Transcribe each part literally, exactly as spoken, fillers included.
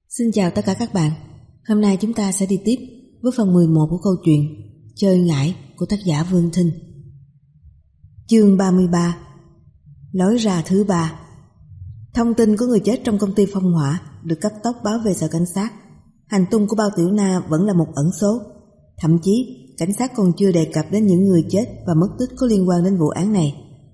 Xin chào tất cả các bạn. Hôm nay chúng ta sẽ đi tiếp với phần mười một của câu chuyện Chơi ngải của tác giả Vương Thinh. Chương ba mươi ba. Lối ra thứ ba. Thông tin của người chết trong công ty phong hỏa được cấp tốc báo về sở cảnh sát. Hành tung của Bao Tiểu Na vẫn là một ẩn số. Thậm chí cảnh sát còn chưa đề cập đến những người chết và mất tích có liên quan đến vụ án này.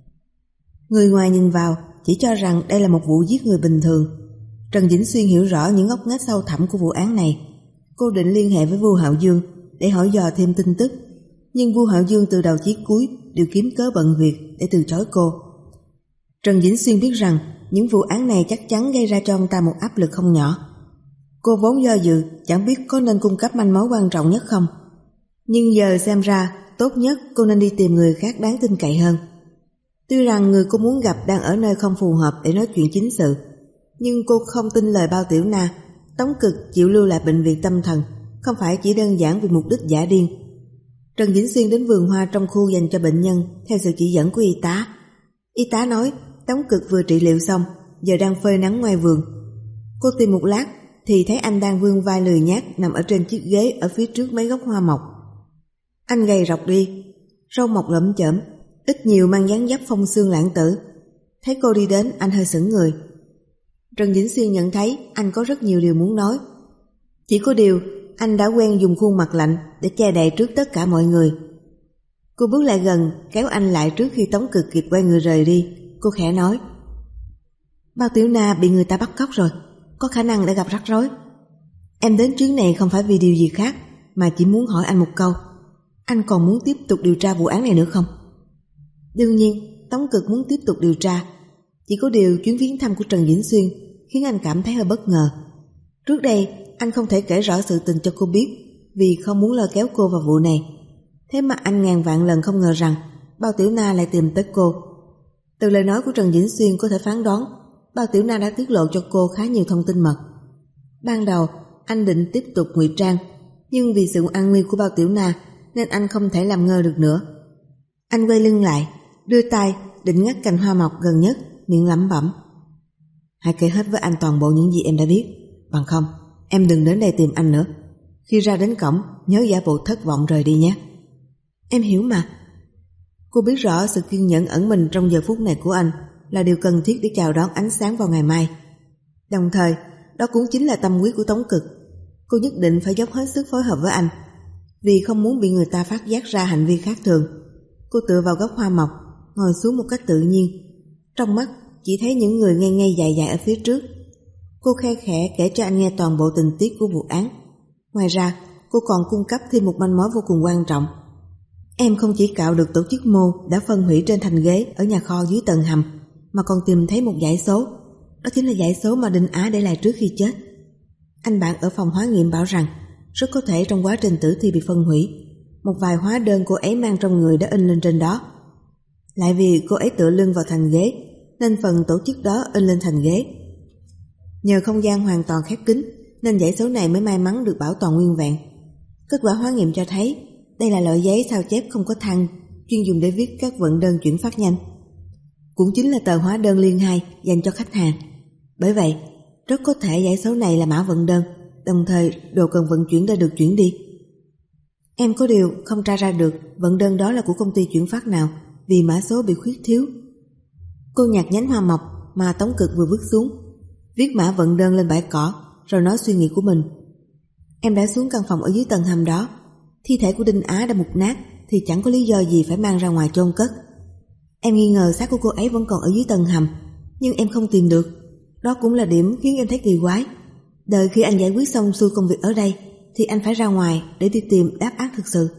Người ngoài nhìn vào chỉ cho rằng đây là một vụ giết người bình thường. Trần Vĩnh Xuyên hiểu rõ những ngóc ngách sâu thẳm của vụ án này. Cô định liên hệ với Vu Hạo Dương để hỏi dò thêm tin tức, nhưng Vu Hạo Dương từ đầu chí cuối đều kiếm cớ bận việc để từ chối cô. Trần Vĩnh Xuyên biết rằng những vụ án này chắc chắn gây ra cho ông ta một áp lực không nhỏ. Cô vốn do dự chẳng biết có nên cung cấp manh mối quan trọng nhất không, nhưng giờ xem ra tốt nhất cô nên đi tìm người khác đáng tin cậy hơn. Tuy rằng người cô muốn gặp đang ở nơi không phù hợp để nói chuyện chính sự, nhưng cô không tin lời Bao Tiểu Na. Tống Cực chịu lưu lại bệnh viện tâm thần không phải chỉ đơn giản vì mục đích giả điên. Trần Vĩnh Xuyên đến vườn hoa trong khu dành cho bệnh nhân theo sự chỉ dẫn của y tá. Y tá nói Tống Cực vừa trị liệu xong, giờ đang phơi nắng ngoài vườn. Cô tìm một lát thì thấy anh đang vươn vai lười nhác nằm ở trên chiếc ghế ở phía trước mấy gốc hoa mộc. Anh gầy rộc đi, râu mọc lởm chởm, ít nhiều mang dáng dấp phong xương lãng tử. Thấy cô đi đến, anh hơi sững người. Trần Vĩnh Xuyên nhận thấy anh có rất nhiều điều muốn nói. Chỉ có điều anh đã quen dùng khuôn mặt lạnh để che đậy trước tất cả mọi người. Cô bước lại gần, kéo anh lại trước khi Tống Cực kịp quay người rời đi. Cô khẽ nói: Bao Tiểu Na bị người ta bắt cóc rồi, có khả năng đã gặp rắc rối. Em đến chuyến này không phải vì điều gì khác, mà chỉ muốn hỏi anh một câu. Anh còn muốn tiếp tục điều tra vụ án này nữa không? Đương nhiên Tống Cực muốn tiếp tục điều tra. Chỉ có điều chuyến viếng thăm của Trần Vĩnh Xuyên khiến anh cảm thấy hơi bất ngờ. Trước đây anh không thể kể rõ sự tình cho cô biết vì không muốn lôi kéo cô vào vụ này. Thế mà anh ngàn vạn lần không ngờ rằng Bao Tiểu Na lại tìm tới cô. Từ lời nói của Trần Vĩnh Xuyên có thể phán đoán Bao Tiểu Na đã tiết lộ cho cô khá nhiều thông tin mật. Ban đầu anh định tiếp tục ngụy trang, nhưng vì sự an nguy của Bao Tiểu Na nên anh không thể làm ngơ được nữa. Anh quay lưng lại, đưa tay định ngắt cành hoa mộc gần nhất, miệng lẩm bẩm: Hãy kể hết với anh toàn bộ những gì em đã biết, bằng không em đừng đến đây tìm anh nữa. Khi ra đến cổng nhớ giả bộ thất vọng rời đi nhé. Em hiểu mà. Cô biết rõ sự kiên nhẫn ẩn mình trong giờ phút này của anh là điều cần thiết để chào đón ánh sáng vào ngày mai. Đồng thời đó cũng chính là tâm huyết của Tống Cực. Cô nhất định phải dốc hết sức phối hợp với anh, vì không muốn bị người ta phát giác ra hành vi khác thường. Cô tựa vào gốc hoa mộc, ngồi xuống một cách tự nhiên. Trong mắt chỉ thấy những người ngay ngay dài dài ở phía trước. Cô khe khẽ kể cho anh nghe toàn bộ tình tiết của vụ án. Ngoài ra cô còn cung cấp thêm một manh mối vô cùng quan trọng. Em không chỉ cạo được tổ chức mô đã phân hủy trên thành ghế ở nhà kho dưới tầng hầm, mà còn tìm thấy một dãy số. Đó chính là dãy số mà Đinh Á để lại trước khi chết. Anh bạn ở phòng hóa nghiệm bảo rằng rất có thể trong quá trình tử thi bị phân hủy, một vài hóa đơn cô ấy mang trong người đã in lên trên đó. Lại vì cô ấy tựa lưng vào thành ghế nên phần tổ chức đó in lên thành ghế. Nhờ không gian hoàn toàn khép kín nên dãy số này mới may mắn được bảo toàn nguyên vẹn. Kết quả hóa nghiệm cho thấy đây là loại giấy sao chép không có thăng, chuyên dùng để viết các vận đơn chuyển phát nhanh, cũng chính là tờ hóa đơn liên hai dành cho khách hàng. Bởi vậy rất có thể dãy số này là mã vận đơn, đồng thời đồ cần vận chuyển đã được chuyển đi. Em có điều không tra ra được vận đơn đó là của công ty chuyển phát nào, vì mã số bị khuyết thiếu. Cô nhặt nhánh hoa mộc mà Tống Cực vừa vứt xuống, viết mã vận đơn lên bãi cỏ, rồi nói suy nghĩ của mình. Em đã xuống căn phòng ở dưới tầng hầm đó. Thi thể của Đinh Á đã mục nát thì chẳng có lý do gì phải mang ra ngoài chôn cất. Em nghi ngờ xác của cô ấy vẫn còn ở dưới tầng hầm, nhưng em không tìm được. Đó cũng là điểm khiến em thấy kỳ quái. Đợi khi anh giải quyết xong xuôi công việc ở đây thì anh phải ra ngoài để đi tìm đáp án thực sự.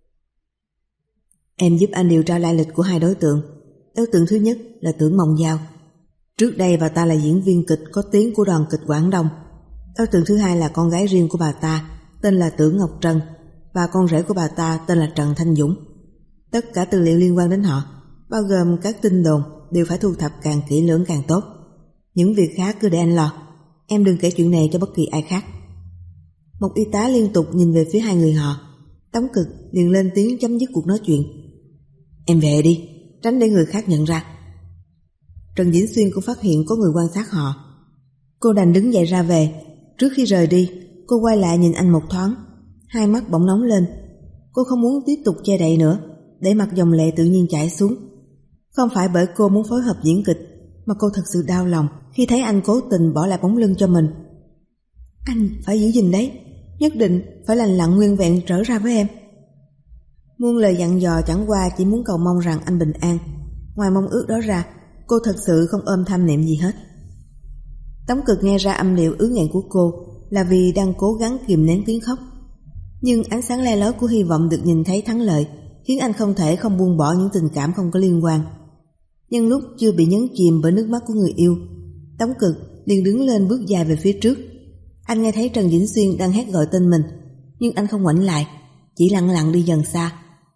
Em giúp anh điều tra lai lịch của hai đối tượng. Đối tượng thứ nhất là Tưởng Mộng Giao. Trước đây bà ta là diễn viên kịch có tiếng của đoàn kịch Quảng Đông. Đối tượng thứ hai là con gái riêng của bà ta, tên là Tưởng Ngọc Trân, và con rể của bà ta tên là Trần Thanh Dũng. Tất cả tư liệu liên quan đến họ, bao gồm các tin đồn, đều phải thu thập càng kỹ lưỡng càng tốt. Những việc khác cứ để anh lo. Em đừng kể chuyện này cho bất kỳ ai khác. Một y tá liên tục nhìn về phía hai người họ. Tống Cực liền lên tiếng chấm dứt cuộc nói chuyện. Em về đi, tránh để người khác nhận ra. Trần Vĩnh Xuyên cũng phát hiện có người quan sát họ. Cô đành đứng dậy ra về. Trước khi rời đi, cô quay lại nhìn anh một thoáng, hai mắt bỗng nóng lên. Cô không muốn tiếp tục che đậy nữa, để mặc dòng lệ tự nhiên chảy xuống. Không phải bởi cô muốn phối hợp diễn kịch, mà cô thật sự đau lòng khi thấy anh cố tình bỏ lại bóng lưng cho mình. Anh phải giữ gìn đấy, nhất định phải lành lặn nguyên vẹn trở ra với em. Muôn lời dặn dò chẳng qua chỉ muốn cầu mong rằng anh bình an. Ngoài mong ước đó ra, cô thật sự không ôm tham niệm gì hết. Tống Cực nghe ra âm điệu ứ nghẹn của cô là vì đang cố gắng kìm nén tiếng khóc. Nhưng ánh sáng le lói của hy vọng được nhìn thấy thắng lợi khiến anh không thể không buông bỏ những tình cảm không có liên quan. Nhưng lúc chưa bị nhấn chìm bởi nước mắt của người yêu, Tống Cực liền đứng lên bước dài về phía trước. Anh nghe thấy Trần Vĩnh Xuyên đang hét gọi tên mình, nhưng anh không ngoảnh lại, chỉ lặng lặng đi dần xa.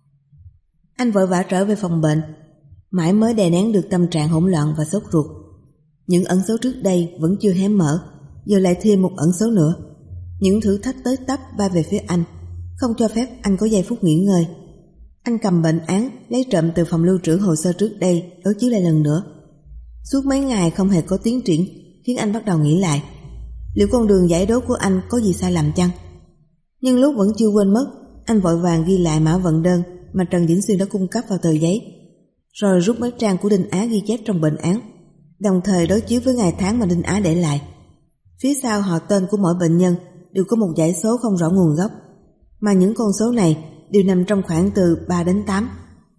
Anh vội vã trở về phòng bệnh, mãi mới đè nén được tâm trạng hỗn loạn và sốt ruột. Những ẩn số trước đây vẫn chưa hé mở, giờ lại thêm một ẩn số nữa. Những thử thách tới tấp bay về phía anh, không cho phép anh có giây phút nghỉ ngơi. Anh cầm bệnh án lấy trộm từ phòng lưu trữ hồ sơ trước đây đối chiếu lại lần nữa. Suốt mấy ngày không hề có tiến triển khiến anh bắt đầu nghĩ lại, liệu con đường giải đố của anh có gì sai lầm chăng? Nhưng lúc vẫn chưa quên mất, anh vội vàng ghi lại mã vận đơn mà Trần Vĩnh Xuyên đã cung cấp vào tờ giấy, rồi rút mấy trang của Đinh Á ghi chép trong bệnh án, đồng thời đối chiếu với ngày tháng mà Đinh Á để lại. Phía sau họ tên của mỗi bệnh nhân đều có một dãy số không rõ nguồn gốc, mà những con số này đều nằm trong khoảng từ ba đến tám.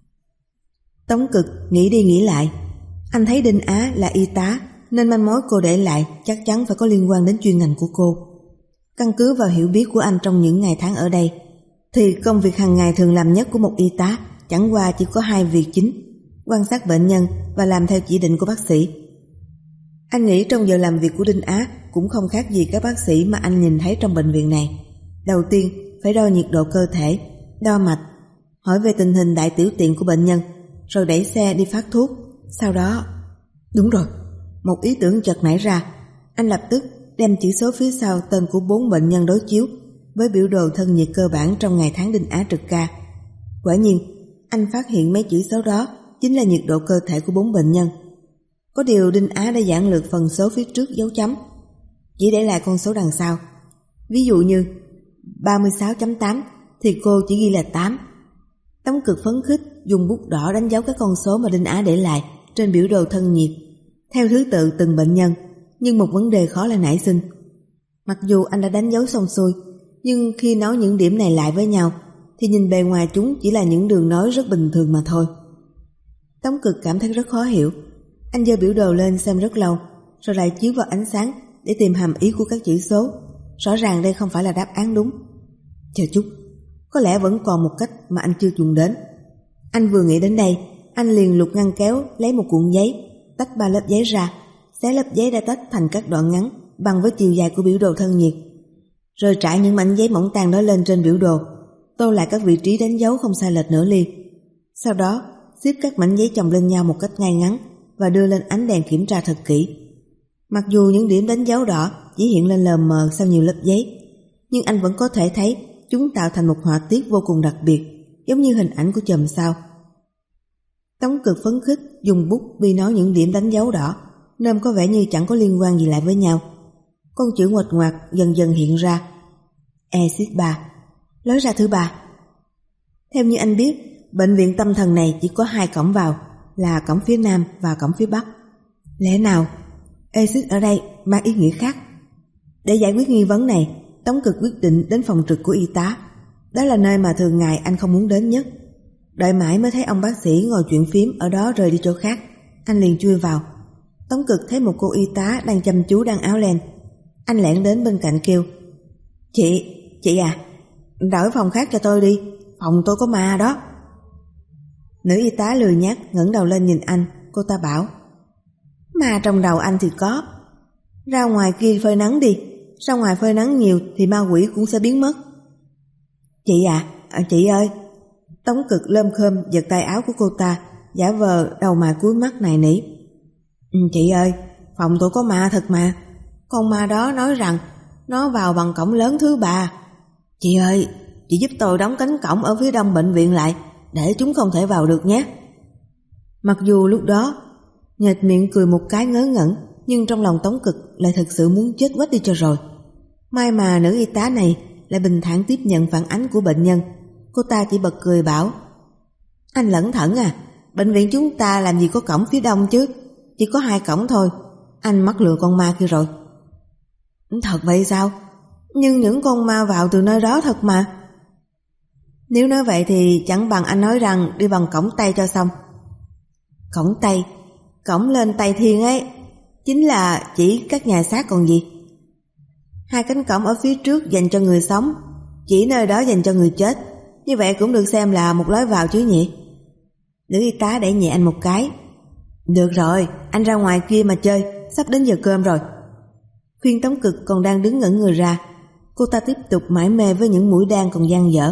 Tống Cực nghĩ đi nghĩ lại, anh thấy Đinh Á là y tá nên manh mối cô để lại chắc chắn phải có liên quan đến chuyên ngành của cô. Căn cứ vào hiểu biết của anh trong những ngày tháng ở đây, thì công việc hàng ngày thường làm nhất của một y tá chẳng qua chỉ có hai việc chính: quan sát bệnh nhân và làm theo chỉ định của bác sĩ. Anh nghĩ trong giờ làm việc của Đinh Á cũng không khác gì các bác sĩ mà anh nhìn thấy trong bệnh viện này. Đầu tiên phải đo nhiệt độ cơ thể, đo mạch, hỏi về tình hình đại tiểu tiện của bệnh nhân, rồi đẩy xe đi phát thuốc. Sau đó... Đúng rồi, một ý tưởng chợt nảy ra. Anh lập tức đem chữ số phía sau tên của bốn bệnh nhân đối chiếu với biểu đồ thân nhiệt cơ bản trong ngày tháng Đinh Á trực ca. Quả nhiên, anh phát hiện mấy chữ số đó chính là nhiệt độ cơ thể của bốn bệnh nhân. Có điều Đinh Á đã giản lược phần số phía trước dấu chấm, chỉ để lại con số đằng sau. Ví dụ như ba mươi sáu chấm tám thì cô chỉ ghi là tám. Tống Cực phấn khích dùng bút đỏ đánh dấu các con số mà Đinh Á để lại trên biểu đồ thân nhiệt theo thứ tự từng bệnh nhân. Nhưng một vấn đề khó là nảy sinh. Mặc dù anh đã đánh dấu xong xuôi, nhưng khi nối những điểm này lại với nhau thì nhìn bề ngoài chúng chỉ là những đường nối rất bình thường mà thôi. Tống Cực cảm thấy rất khó hiểu. Anh giơ biểu đồ lên xem rất lâu, rồi lại chiếu vào ánh sáng để tìm hàm ý của các chữ số. Rõ ràng đây không phải là đáp án đúng. Chờ chút, có lẽ vẫn còn một cách mà anh chưa dùng đến. Anh vừa nghĩ đến đây, anh liền lục ngăn kéo lấy một cuộn giấy, tách ba lớp giấy ra, xé lớp giấy đã tách thành các đoạn ngắn bằng với chiều dài của biểu đồ thân nhiệt, rồi trải những mảnh giấy mỏng tang đó lên trên biểu đồ, tô lại các vị trí đánh dấu không sai lệch nửa ly. Sau đó xếp các mảnh giấy chồng lên nhau một cách ngay ngắn và đưa lên ánh đèn kiểm tra thật kỹ. Mặc dù những điểm đánh dấu đỏ chỉ hiện lên lờ mờ sau nhiều lớp giấy, nhưng anh vẫn có thể thấy chúng tạo thành một họa tiết vô cùng đặc biệt, giống như hình ảnh của chòm sao. Tống Cực phấn khích dùng bút bi nói những điểm đánh dấu đỏ, nên có vẻ như chẳng có liên quan gì lại với nhau. Con chữ ngoạch ngoạc dần dần hiện ra. Exit ba, lối ra thứ ba. Theo như anh biết, bệnh viện tâm thần này chỉ có hai cổng vào, là cổng phía nam và cổng phía bắc. Lẽ nào exit ở đây mang ý nghĩa khác? Để giải quyết nghi vấn này, Tống Cực quyết định đến phòng trực của y tá. Đó là nơi mà thường ngày anh không muốn đến nhất. Đợi mãi mới thấy ông bác sĩ ngồi chuyện phím ở đó rời đi chỗ khác, anh liền chui vào. Tống Cực thấy một cô y tá đang chăm chú đan áo len. Anh lẻn đến bên cạnh kêu: Chị, chị à, đổi phòng khác cho tôi đi, phòng tôi có ma đó. Nữ y tá lười nhác ngẩng đầu lên nhìn anh. Cô ta bảo: Ma trong đầu anh thì có, ra ngoài kia phơi nắng đi, ra ngoài phơi nắng nhiều thì ma quỷ cũng sẽ biến mất. Chị à, à chị ơi. Tống Cực lơm khơm giật tay áo của cô ta, giả vờ đầu mày cúi mắt nài nỉ. Ừ, chị ơi, phòng tôi có ma thật mà. Con ma đó nói rằng nó vào bằng cổng lớn thứ ba. Chị ơi, chị giúp tôi đóng cánh cổng ở phía đông bệnh viện lại, để chúng không thể vào được nhé. Mặc dù lúc đó nhếch miệng cười một cái ngớ ngẩn, nhưng trong lòng Tống Cực lại thật sự muốn chết quách đi cho rồi. May mà nữ y tá này lại bình thản tiếp nhận phản ánh của bệnh nhân. Cô ta chỉ bật cười bảo: Anh lẩn thẩn à, bệnh viện chúng ta làm gì có cổng phía đông chứ, chỉ có hai cổng thôi. Anh mắc lừa con ma kia rồi. Thật vậy sao? Nhưng những con ma vào từ nơi đó thật mà. Nếu nói vậy thì chẳng bằng anh nói rằng đi bằng cổng Tây cho xong. Cổng Tây? Cổng lên Tây Thiên ấy, chính là chỉ các nhà xác còn gì. Hai cánh cổng ở phía trước dành cho người sống, chỉ nơi đó dành cho người chết. Như vậy cũng được xem là một lối vào chứ nhỉ? Nữ y tá đẩy nhẹ anh một cái. Được rồi, anh ra ngoài kia mà chơi, sắp đến giờ cơm rồi. Khuyên Tống Cực còn đang đứng ngẩn người ra. Cô ta tiếp tục mải mê với những mũi đan còn dang dở.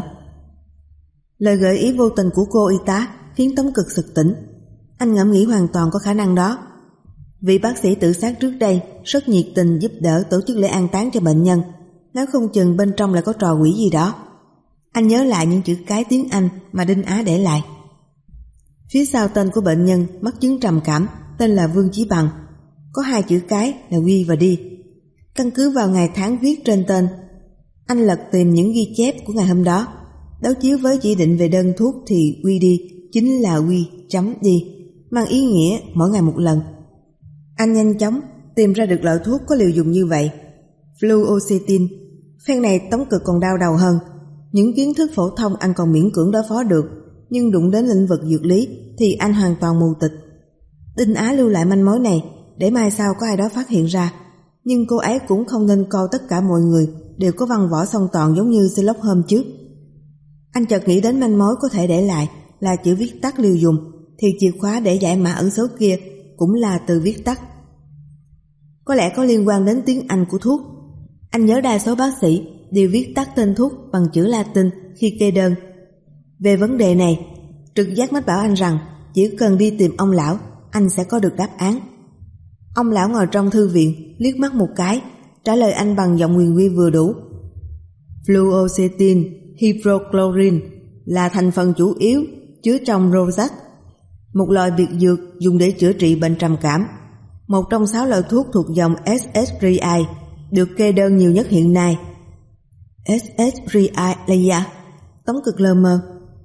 Lời gợi ý vô tình của cô y tá khiến Tống Cực sực tỉnh. Anh ngẫm nghĩ hoàn toàn có khả năng đó. Vị bác sĩ tự sát trước đây rất nhiệt tình giúp đỡ tổ chức lễ an táng cho bệnh nhân. Nói không chừng bên trong lại có trò quỷ gì đó. Anh nhớ lại những chữ cái tiếng Anh mà Đinh Á để lại. Phía sau tên của bệnh nhân mắc chứng trầm cảm, tên là Vương Chí Bằng, có hai chữ cái là Quy và Đi. Căn cứ vào ngày tháng viết trên tên, anh lật tìm những ghi chép của ngày hôm đó. Đối chiếu với chỉ định về đơn thuốc thì Quy Đi chính là Quy chấm Đi, mang ý nghĩa mỗi ngày một lần. Anh nhanh chóng tìm ra được loại thuốc có liều dùng như vậy, fluoxetine. Phen này Tống Cực còn đau đầu hơn. Những kiến thức phổ thông anh còn miễn cưỡng đối phó được, nhưng đụng đến lĩnh vực dược lý thì anh hoàn toàn mù tịch. Đinh Á lưu lại manh mối này để mai sau có ai đó phát hiện ra, nhưng cô ấy cũng không nên coi tất cả mọi người đều có văn võ song toàn giống như Sherlock Holmes trước. Anh chợt nghĩ đến manh mối có thể để lại là chữ viết tắt liều dùng, thì chìa khóa để giải mã ẩn số kia cũng là từ viết tắt. Có lẽ có liên quan đến tiếng Anh của thuốc. Anh nhớ đa số bác sĩ đều viết tắt tên thuốc bằng chữ Latin khi kê đơn. Về vấn đề này, trực giác mách bảo anh rằng chỉ cần đi tìm ông lão, anh sẽ có được đáp án. Ông lão ngồi trong thư viện, liếc mắt một cái, trả lời anh bằng giọng huyền quy vừa đủ. Fluoxetine hydrochlorine là thành phần chủ yếu chứa trong Prozac, một loại biệt dược dùng để chữa trị bệnh trầm cảm. Một trong sáu loại thuốc thuộc dòng ét ét rờ i được kê đơn nhiều nhất hiện nay. ét ét rờ i là gì ạ? Tống Cực lơ mơ.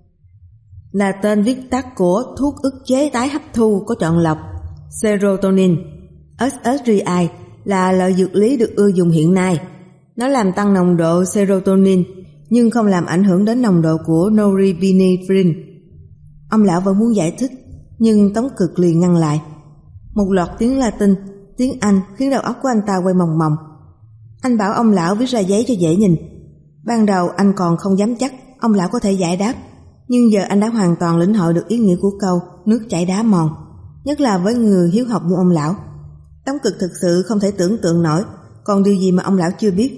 Là tên viết tắt của thuốc ức chế tái hấp thu có chọn lọc serotonin. ét ét rờ i là loại dược lý được ưa dùng hiện nay. Nó làm tăng nồng độ serotonin nhưng không làm ảnh hưởng đến nồng độ của norepinephrine. Ông lão vẫn muốn giải thích, nhưng Tống Cực liền ngăn lại. Một loạt tiếng Latin, tiếng Anh khiến đầu óc của anh ta quay mòng mòng. Anh bảo ông lão viết ra giấy cho dễ nhìn. Ban đầu anh còn không dám chắc ông lão có thể giải đáp, nhưng giờ anh đã hoàn toàn lĩnh hội được ý nghĩa của câu nước chảy đá mòn, nhất là với người hiếu học như ông lão. Tống Cực thực sự không thể tưởng tượng nổi còn điều gì mà ông lão chưa biết.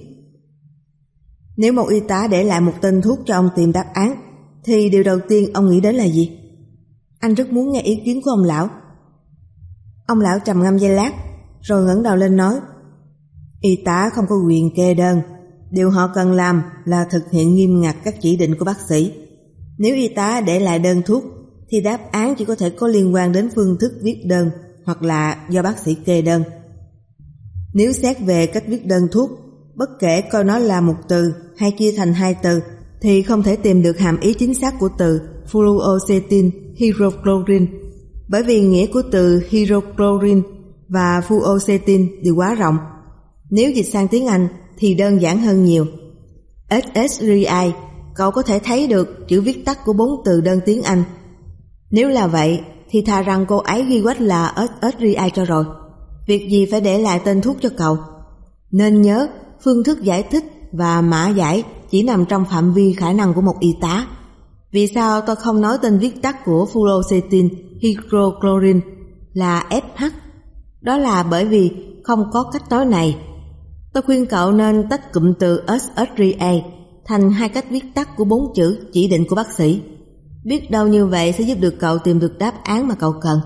Nếu một y tá để lại một tên thuốc cho ông tìm đáp án, thì điều đầu tiên ông nghĩ đến là gì? Anh rất muốn nghe ý kiến của ông lão. Ông lão trầm ngâm giây lát, rồi ngẩng đầu lên nói: Y tá không có quyền kê đơn. Điều họ cần làm là thực hiện nghiêm ngặt các chỉ định của bác sĩ. Nếu y tá để lại đơn thuốc, thì đáp án chỉ có thể có liên quan đến phương thức viết đơn hoặc là do bác sĩ kê đơn. Nếu xét về cách viết đơn thuốc, bất kể coi nó là một từ hay chia thành hai từ, thì không thể tìm được hàm ý chính xác của từ fluoxetine hydrochlorine, bởi vì nghĩa của từ hydrochlorine và fluoxetine đều quá rộng. Nếu dịch sang tiếng Anh thì đơn giản hơn nhiều. ét ét rờ i, cậu có thể thấy được chữ viết tắt của bốn từ đơn tiếng Anh. Nếu là vậy thì thà rằng cô ấy ghi quách là ét ét rờ i cho rồi. Việc gì phải để lại tên thuốc cho cậu. Nên nhớ, phương thức giải thích và mã giải chỉ nằm trong phạm vi khả năng của một y tá. Vì sao tôi không nói tên viết tắt của fluoxetine hydrochlorine là ép hát? Đó là bởi vì không có cách nói này. Tôi khuyên cậu nên tách cụm từ ét ét rờ i thành hai cách viết tắt của bốn chữ chỉ định của bác sĩ. Biết đâu như vậy sẽ giúp được cậu tìm được đáp án mà cậu cần.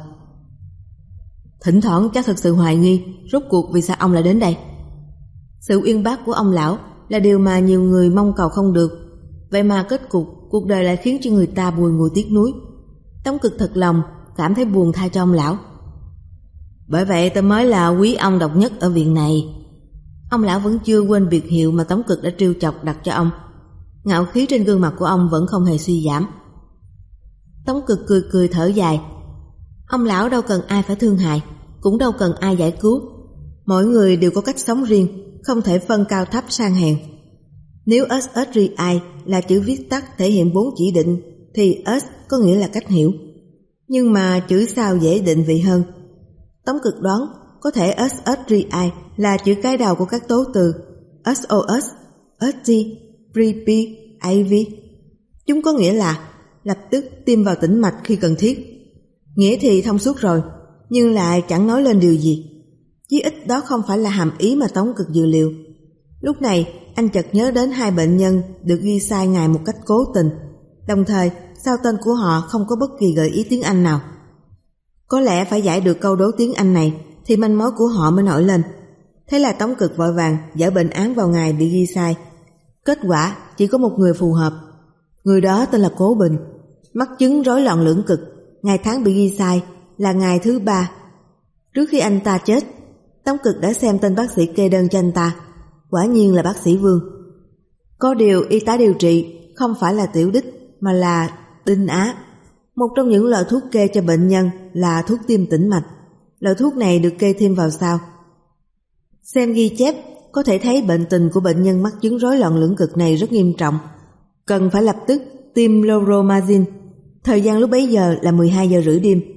Thỉnh thoảng chắc thực sự hoài nghi rốt cuộc vì sao ông lại đến đây. Sự uyên bác của ông lão là điều mà nhiều người mong cầu không được. Vậy mà kết cục cuộc đời lại khiến cho người ta bùi ngùi tiếc nuối. Tống Cực thật lòng cảm thấy buồn thay cho ông lão. Bởi vậy tôi mới là quý ông độc nhất ở viện này. Ông lão vẫn chưa quên biệt hiệu mà Tống Cực đã trêu chọc đặt cho ông. Ngạo khí trên gương mặt của ông vẫn không hề suy giảm. Tống Cực cười cười thở dài. Ông lão đâu cần ai phải thương hại, cũng đâu cần ai giải cứu. Mỗi người đều có cách sống riêng, không thể phân cao thấp sang hèn. Nếu ét ét rờ i là chữ viết tắt thể hiện bốn chỉ định, thì S có nghĩa là cách hiểu. Nhưng mà chữ sao dễ định vị hơn. Tống Cực đoán có thể ét ét rờ i là chữ cái đầu của các tố từ ét o ét, ét tê, rờ pê, i vê. Chúng có nghĩa là lập tức tiêm vào tĩnh mạch khi cần thiết. Nghĩa thì thông suốt rồi, nhưng lại chẳng nói lên điều gì. Chí ít đó không phải là hàm ý mà Tống Cực dự liệu. Lúc này anh chợt nhớ đến hai bệnh nhân được ghi sai ngày một cách cố tình, đồng thời sau tên của họ không có bất kỳ gợi ý tiếng Anh nào. Có lẽ phải giải được câu đố tiếng Anh này thì manh mối của họ mới nổi lên. Thế là Tống Cực vội vàng dở bệnh án vào ngày bị ghi sai. Kết quả chỉ có một người phù hợp. Người đó tên là Cố Bình, mắc chứng rối loạn lưỡng cực, ngày tháng bị ghi sai là ngày thứ ba. Trước khi anh ta chết, Tống Cực đã xem tên bác sĩ kê đơn cho anh ta, quả nhiên là bác sĩ Vương. Có điều y tá điều trị không phải là Tiểu Đích mà là Đinh Á. Một trong những loại thuốc kê cho bệnh nhân là thuốc tiêm tĩnh mạch. Loại thuốc này được kê thêm vào sau. Xem ghi chép có thể thấy bệnh tình của bệnh nhân mắc chứng rối loạn lưỡng cực này rất nghiêm trọng, cần phải lập tức tiêm Loromazine. Thời gian lúc bấy giờ là mười hai giờ rưỡi đêm.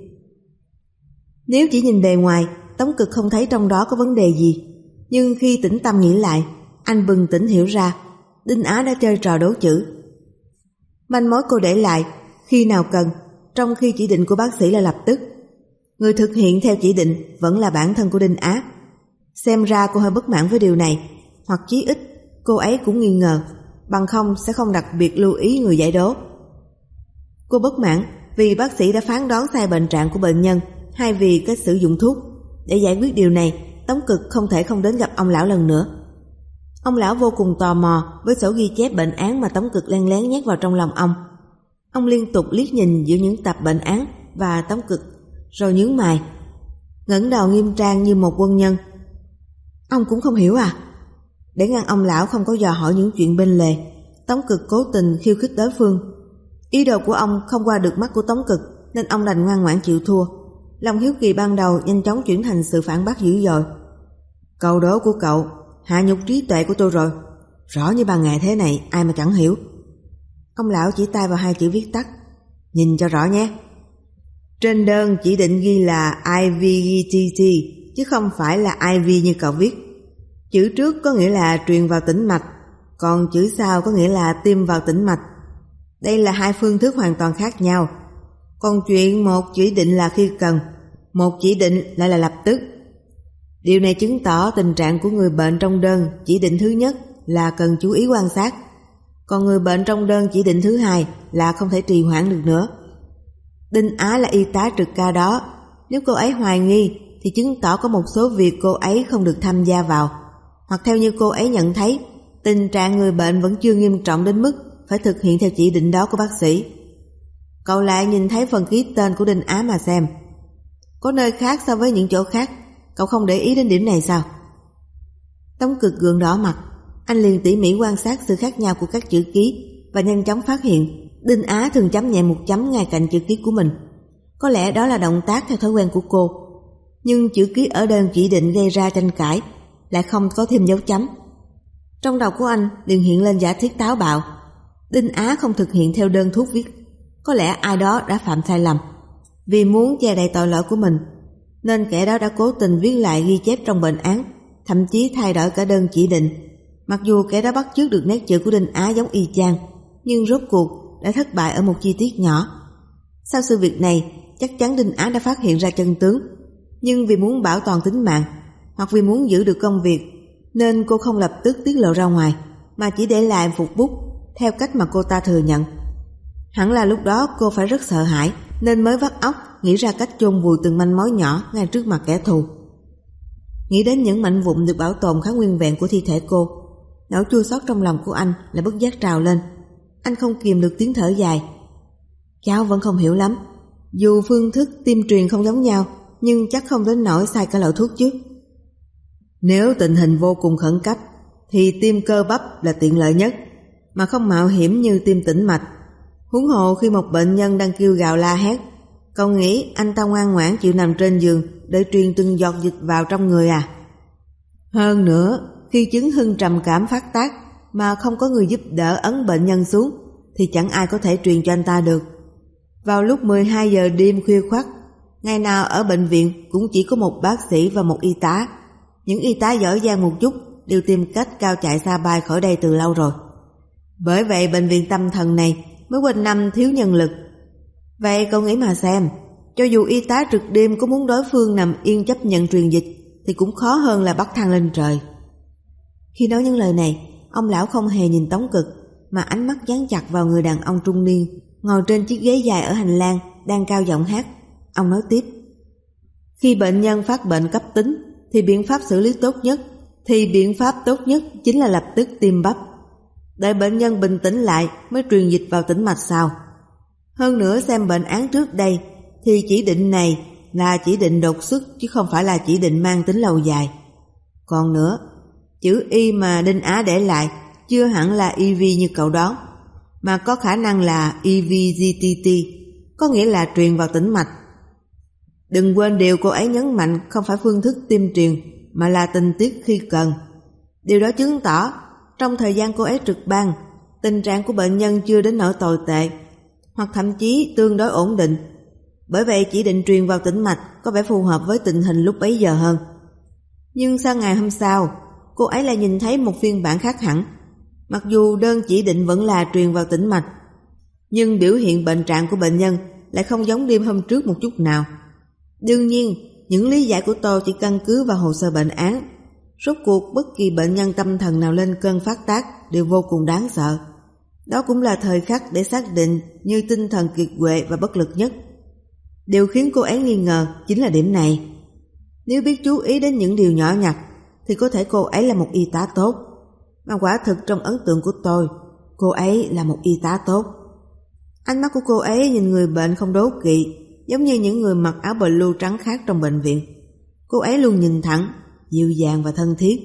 Nếu chỉ nhìn bề ngoài, Tống Cực không thấy trong đó có vấn đề gì. Nhưng khi tĩnh tâm nghĩ lại, anh bừng tỉnh hiểu ra Đinh Á đã chơi trò đố chữ. Manh mối cô để lại khi nào cần, trong khi chỉ định của bác sĩ là lập tức. Người thực hiện theo chỉ định vẫn là bản thân của Đinh Á. Xem ra cô hơi bất mãn với điều này, hoặc chí ít cô ấy cũng nghi ngờ, bằng không sẽ không đặc biệt lưu ý người giải đố. Cô bất mãn vì bác sĩ đã phán đoán sai bệnh trạng của bệnh nhân, hay vì cách sử dụng thuốc. Để giải quyết điều này, Tống Cực không thể không đến gặp ông lão lần nữa. Ông lão vô cùng tò mò với sổ ghi chép bệnh án mà Tống Cực len lén nhét vào trong lòng ông. Ông liên tục liếc nhìn giữa những tập bệnh án và Tống Cực, rồi nhướng mày, ngẩng đầu nghiêm trang như một quân nhân. Ông cũng không hiểu à? Để ngăn ông lão không có dò hỏi những chuyện bên lề, Tống Cực cố tình khiêu khích đối phương. Ý đồ của ông không qua được mắt của Tống Cực, nên ông đành ngoan ngoãn chịu thua. Lòng hiếu kỳ ban đầu nhanh chóng chuyển thành sự phản bác dữ dội. Câu đố của cậu hạ nhục trí tuệ của tôi rồi. Rõ như ban ngày thế này ai mà chẳng hiểu. Ông lão chỉ tay vào hai chữ viết tắt. Nhìn cho rõ nhé. Trên đơn chỉ định ghi là i vê giê tê tê chứ không phải là i vê như cậu viết. Chữ trước có nghĩa là truyền vào tĩnh mạch, còn chữ sau có nghĩa là tiêm vào tĩnh mạch. Đây là hai phương thức hoàn toàn khác nhau. Còn chuyện một chỉ định là khi cần, một chỉ định lại là lập tức. Điều này chứng tỏ tình trạng của người bệnh trong đơn chỉ định thứ nhất là cần chú ý quan sát, còn người bệnh trong đơn chỉ định thứ hai là không thể trì hoãn được nữa. Đinh Á là y tá trực ca đó, nếu cô ấy hoài nghi thì chứng tỏ có một số việc cô ấy không được tham gia vào, hoặc theo như cô ấy nhận thấy, tình trạng người bệnh vẫn chưa nghiêm trọng đến mức phải thực hiện theo chỉ định đó của bác sĩ. Cậu lại nhìn thấy phần ký tên của Đinh Á mà xem. Có nơi khác so với những chỗ khác, cậu không để ý đến điểm này sao? Tống Cực gượng đỏ mặt, anh liền tỉ mỉ quan sát sự khác nhau của các chữ ký và nhanh chóng phát hiện Đinh Á thường chấm nhẹ một chấm ngay cạnh chữ ký của mình. Có lẽ đó là động tác theo thói quen của cô. Nhưng chữ ký ở đơn chỉ định gây ra tranh cãi, lại không có thêm dấu chấm. Trong đầu của anh liền hiện lên giả thiết táo bạo. Đinh Á không thực hiện theo đơn thuốc viết. Có lẽ ai đó đã phạm sai lầm. Vì muốn che đậy tội lỗi của mình, nên kẻ đó đã cố tình viết lại ghi chép trong bệnh án, thậm chí thay đổi cả đơn chỉ định. Mặc dù kẻ đó bắt chước được nét chữ của Đinh Á giống y chang, nhưng rốt cuộc đã thất bại ở một chi tiết nhỏ. Sau sự việc này, chắc chắn Đinh Á đã phát hiện ra chân tướng, nhưng vì muốn bảo toàn tính mạng hoặc vì muốn giữ được công việc, nên cô không lập tức tiết lộ ra ngoài, mà chỉ để lại phục bút theo cách mà cô ta thừa nhận. Hẳn là lúc đó cô phải rất sợ hãi, nên mới vắt óc nghĩ ra cách chôn vùi từng manh mối nhỏ ngay trước mặt kẻ thù. Nghĩ đến những mảnh vụn được bảo tồn khá nguyên vẹn của thi thể cô, nỗi chua xót trong lòng của anh lại bất giác trào lên. Anh không kìm được tiếng thở dài. Cháu vẫn không hiểu lắm. Dù phương thức tiêm truyền không giống nhau, nhưng chắc không đến nỗi sai cả loại thuốc chứ. Nếu tình hình vô cùng khẩn cấp thì tiêm cơ bắp là tiện lợi nhất, mà không mạo hiểm như tiêm tĩnh mạch. Huống hồ khi một bệnh nhân đang kêu gào la hét, cậu nghĩ anh ta ngoan ngoãn chịu nằm trên giường để truyền từng giọt dịch vào trong người à? Hơn nữa, khi chứng hưng trầm cảm phát tác mà không có người giúp đỡ ấn bệnh nhân xuống thì chẳng ai có thể truyền cho anh ta được. Vào lúc mười hai giờ đêm khuya khoắt, ngày nào ở bệnh viện cũng chỉ có một bác sĩ và một y tá. Những y tá giỏi giang một chút đều tìm cách cao chạy xa bay khỏi đây từ lâu rồi. Bởi vậy bệnh viện tâm thần này mới quanh năm thiếu nhân lực. Vậy cậu nghĩ mà xem, cho dù y tá trực đêm có muốn đối phương nằm yên chấp nhận truyền dịch thì cũng khó hơn là bắt thang lên trời. Khi nói những lời này, ông lão không hề nhìn Tống Cực, mà ánh mắt dán chặt vào người đàn ông trung niên ngồi trên chiếc ghế dài ở hành lang đang cao giọng hát. Ông nói tiếp: khi bệnh nhân phát bệnh cấp tính thì biện pháp xử lý tốt nhất thì biện pháp tốt nhất chính là lập tức tiêm bắp. Đợi bệnh nhân bình tĩnh lại mới truyền dịch vào tĩnh mạch sau. Hơn nữa xem bệnh án trước đây thì chỉ định này là chỉ định đột xuất chứ không phải là chỉ định mang tính lâu dài. Còn nữa, chữ Y mà Đinh Á để lại chưa hẳn là e vê như cậu đoán, mà có khả năng là e vê giê tê tê, có nghĩa là truyền vào tĩnh mạch. Đừng quên điều cô ấy nhấn mạnh không phải phương thức tiêm truyền mà là tình tiết khi cần. Điều đó chứng tỏ trong thời gian cô ấy trực ban, tình trạng của bệnh nhân chưa đến nỗi tồi tệ, hoặc thậm chí tương đối ổn định. Bởi vậy chỉ định truyền vào tĩnh mạch có vẻ phù hợp với tình hình lúc bấy giờ hơn. Nhưng sang ngày hôm sau, cô ấy lại nhìn thấy một phiên bản khác hẳn. Mặc dù đơn chỉ định vẫn là truyền vào tĩnh mạch, nhưng biểu hiện bệnh trạng của bệnh nhân lại không giống đêm hôm trước một chút nào. Đương nhiên, những lý giải của tôi chỉ căn cứ vào hồ sơ bệnh án. Rốt cuộc bất kỳ bệnh nhân tâm thần nào lên cơn phát tác đều vô cùng đáng sợ. Đó cũng là thời khắc để xác định như tinh thần kiệt quệ và bất lực nhất. Điều khiến cô ấy nghi ngờ chính là điểm này. Nếu biết chú ý đến những điều nhỏ nhặt thì có thể cô ấy là một y tá tốt. Mà quả thực trong ấn tượng của tôi, cô ấy là một y tá tốt. Ánh mắt của cô ấy nhìn người bệnh không đố kỵ, giống như những người mặc áo blue trắng khác trong bệnh viện. Cô ấy luôn nhìn thẳng, dịu dàng và thân thiết.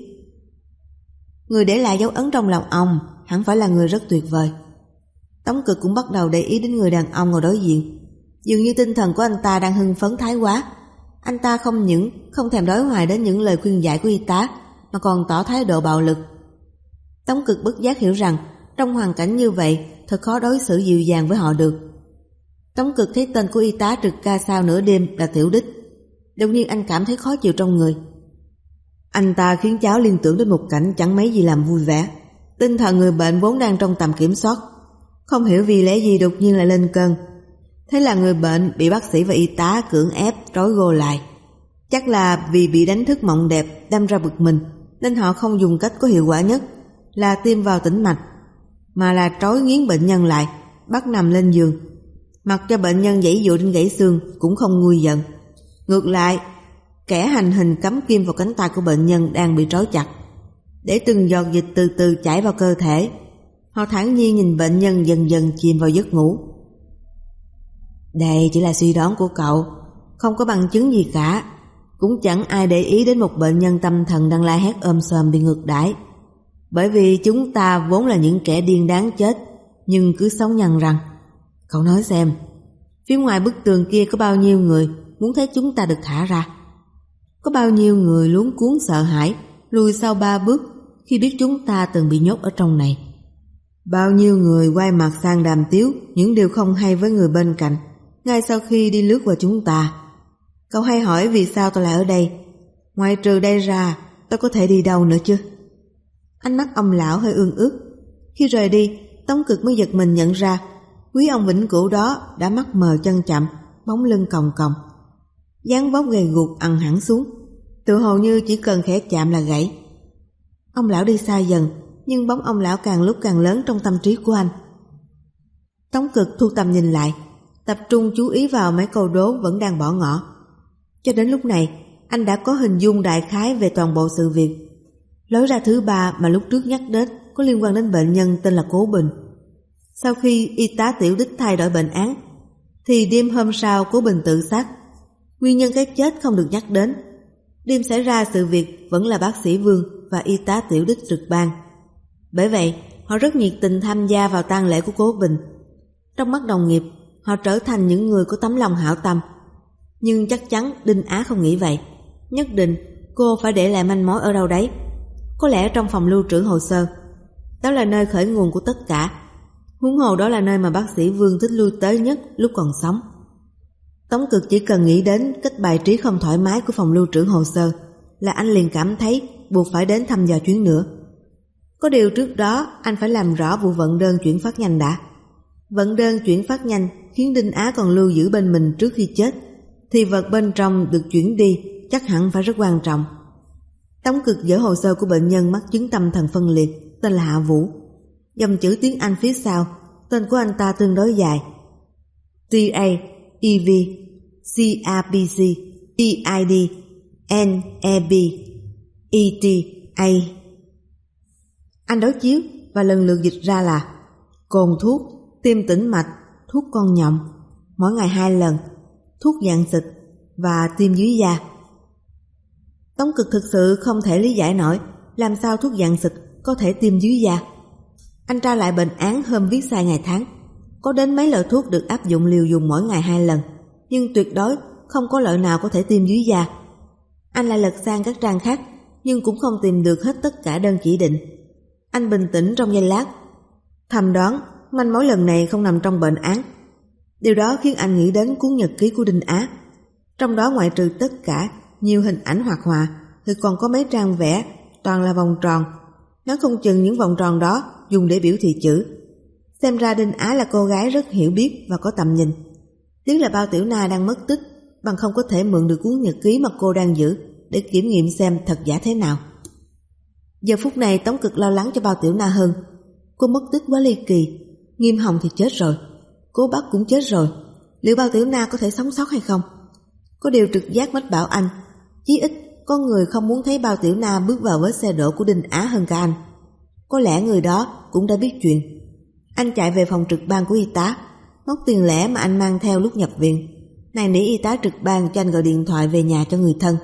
Người để lại dấu ấn trong lòng ông hẳn phải là người rất tuyệt vời. Tống Cực cũng bắt đầu để ý đến người đàn ông ngồi đối diện. Dường như tinh thần của anh ta đang hưng phấn thái quá. Anh ta không những không thèm đối hoài đến những lời khuyên giải của y tá, mà còn tỏ thái độ bạo lực. Tống Cực bất giác hiểu rằng trong hoàn cảnh như vậy thật khó đối xử dịu dàng với họ được. Tống Cực thấy tên của y tá trực ca sau nửa đêm là Tiểu Đích. Đột nhiên anh cảm thấy khó chịu trong người. Anh ta khiến cháu liên tưởng đến một cảnh chẳng mấy gì làm vui vẻ. Tinh thần người bệnh vốn đang trong tầm kiểm soát, không hiểu vì lẽ gì đột nhiên lại lên cơn. Thế là người bệnh bị bác sĩ và y tá cưỡng ép trói gô lại. Chắc là vì bị đánh thức mộng đẹp đâm ra bực mình, nên họ không dùng cách có hiệu quả nhất là tiêm vào tĩnh mạch, mà là trói nghiến bệnh nhân lại, bắt nằm lên giường. Mặc cho bệnh nhân giãy dụa đến gãy xương cũng không nguôi giận. Ngược lại, kẻ hành hình cắm kim vào cánh tay của bệnh nhân đang bị trói chặt, để từng giọt dịch từ từ chảy vào cơ thể. Họ thản nhiên nhìn bệnh nhân dần dần chìm vào giấc ngủ. Đây chỉ là suy đoán của cậu, không có bằng chứng gì cả. Cũng chẳng ai để ý đến một bệnh nhân tâm thần đang la hét ôm xòm bị ngược đãi. Bởi vì chúng ta vốn là những kẻ điên đáng chết, nhưng cứ sống nhằn răng. Cậu nói xem, phía ngoài bức tường kia có bao nhiêu người muốn thấy chúng ta được thả ra? Có bao nhiêu người luống cuống sợ hãi lùi sau ba bước khi biết chúng ta từng bị nhốt ở trong này? Bao nhiêu người quay mặt sang đàm tiếu những điều không hay với người bên cạnh ngay sau khi đi lướt qua chúng ta? Cậu hay hỏi vì sao tôi lại ở đây? Ngoài trừ đây ra, tôi có thể đi đâu nữa chứ? Ánh mắt ông lão hơi ương ướt. Khi rời đi, Tống Cực mới giật mình nhận ra quý ông vĩnh cửu đó đã mắt mờ chân chậm, bóng lưng còng còng, dáng vóc gầy guộc ằn hẳn xuống, tự hồ như chỉ cần khẽ chạm là gãy. Ông lão đi xa dần, nhưng bóng ông lão càng lúc càng lớn trong tâm trí của anh. Tống Cực thu tầm nhìn lại, tập trung chú ý vào mấy câu đố vẫn đang bỏ ngỏ. Cho đến lúc này, anh đã có hình dung đại khái về toàn bộ sự việc. Lối ra thứ ba mà lúc trước nhắc đến có liên quan đến bệnh nhân tên là Cố Bình. Sau khi y tá Tiểu Đích thay đổi bệnh án, thì đêm hôm sau Cố Bình tự sát. Nguyên nhân cái chết không được nhắc đến. Đêm xảy ra sự việc vẫn là bác sĩ Vương và y tá Tiểu Đích trực ban. Bởi vậy, họ rất nhiệt tình tham gia vào tang lễ của Cố Bình. Trong mắt đồng nghiệp, họ trở thành những người có tấm lòng hảo tâm. Nhưng chắc chắn Đinh Á không nghĩ vậy. Nhất định cô phải để lại manh mối ở đâu đấy. Có lẽ trong phòng lưu trữ hồ sơ. Đó là nơi khởi nguồn của tất cả. Huống hồ đó là nơi mà bác sĩ Vương thích lui tới nhất lúc còn sống. Tống Cực chỉ cần nghĩ đến cách bài trí không thoải mái của phòng lưu trữ hồ sơ là anh liền cảm thấy buộc phải đến thăm dò chuyến nữa. Có điều trước đó anh phải làm rõ vụ vận đơn chuyển phát nhanh đã. Vận đơn chuyển phát nhanh khiến Đinh Á còn lưu giữ bên mình trước khi chết, thì vật bên trong được chuyển đi chắc hẳn phải rất quan trọng. Tống Cực dỡ hồ sơ của bệnh nhân mắc chứng tâm thần phân liệt tên là Hạ Vũ. Dòng chữ tiếng Anh phía sau, tên của anh ta tương đối dài: T A E V C R P C T I D N E B E T A. Anh đối chiếu và lần lượt dịch ra là cồn thuốc, tiêm tĩnh mạch, thuốc con nhộng, mỗi ngày hai lần, thuốc dạng xịt và tiêm dưới da. Tống Cực thực sự không thể lý giải nổi làm sao thuốc dạng xịt có thể tiêm dưới da. Anh tra lại bệnh án hôm viết sai ngày tháng. Có đến mấy loại thuốc được áp dụng liều dùng mỗi ngày hai lần, nhưng tuyệt đối không có loại nào có thể tiêm dưới da. Anh lại lật sang các trang khác, nhưng cũng không tìm được hết tất cả đơn chỉ định. Anh bình tĩnh trong giây lát, thầm đoán manh mối lần này không nằm trong bệnh án. Điều đó khiến anh nghĩ đến cuốn nhật ký của Đinh Á. Trong đó ngoại trừ tất cả nhiều hình ảnh hoạt họa thì còn có mấy trang vẽ toàn là vòng tròn. Nó không chừng những vòng tròn đó dùng để biểu thị chữ. Xem ra Đinh Á là cô gái rất hiểu biết và có tầm nhìn. Tiếc là Bao Tiểu Na đang mất tích, bằng không có thể mượn được cuốn nhật ký mà cô đang giữ để kiểm nghiệm xem thật giả thế nào. Giờ phút này Tống Cực lo lắng cho Bao Tiểu Na hơn. Cô mất tích quá ly kỳ. Nghiêm Hồng thì chết rồi, Cố Bắc cũng chết rồi. Liệu Bao Tiểu Na có thể sống sót hay không? Có điều trực giác mách bảo anh, chí ít có người không muốn thấy Bao Tiểu Na bước vào vết xe đổ của Đinh Á hơn cả anh. Có lẽ người đó cũng đã biết chuyện. Anh chạy về phòng trực ban của y tá, móc tiền lẻ mà anh mang theo lúc nhập viện. Này nỉ y tá trực ban cho anh gọi điện thoại về nhà cho người thân.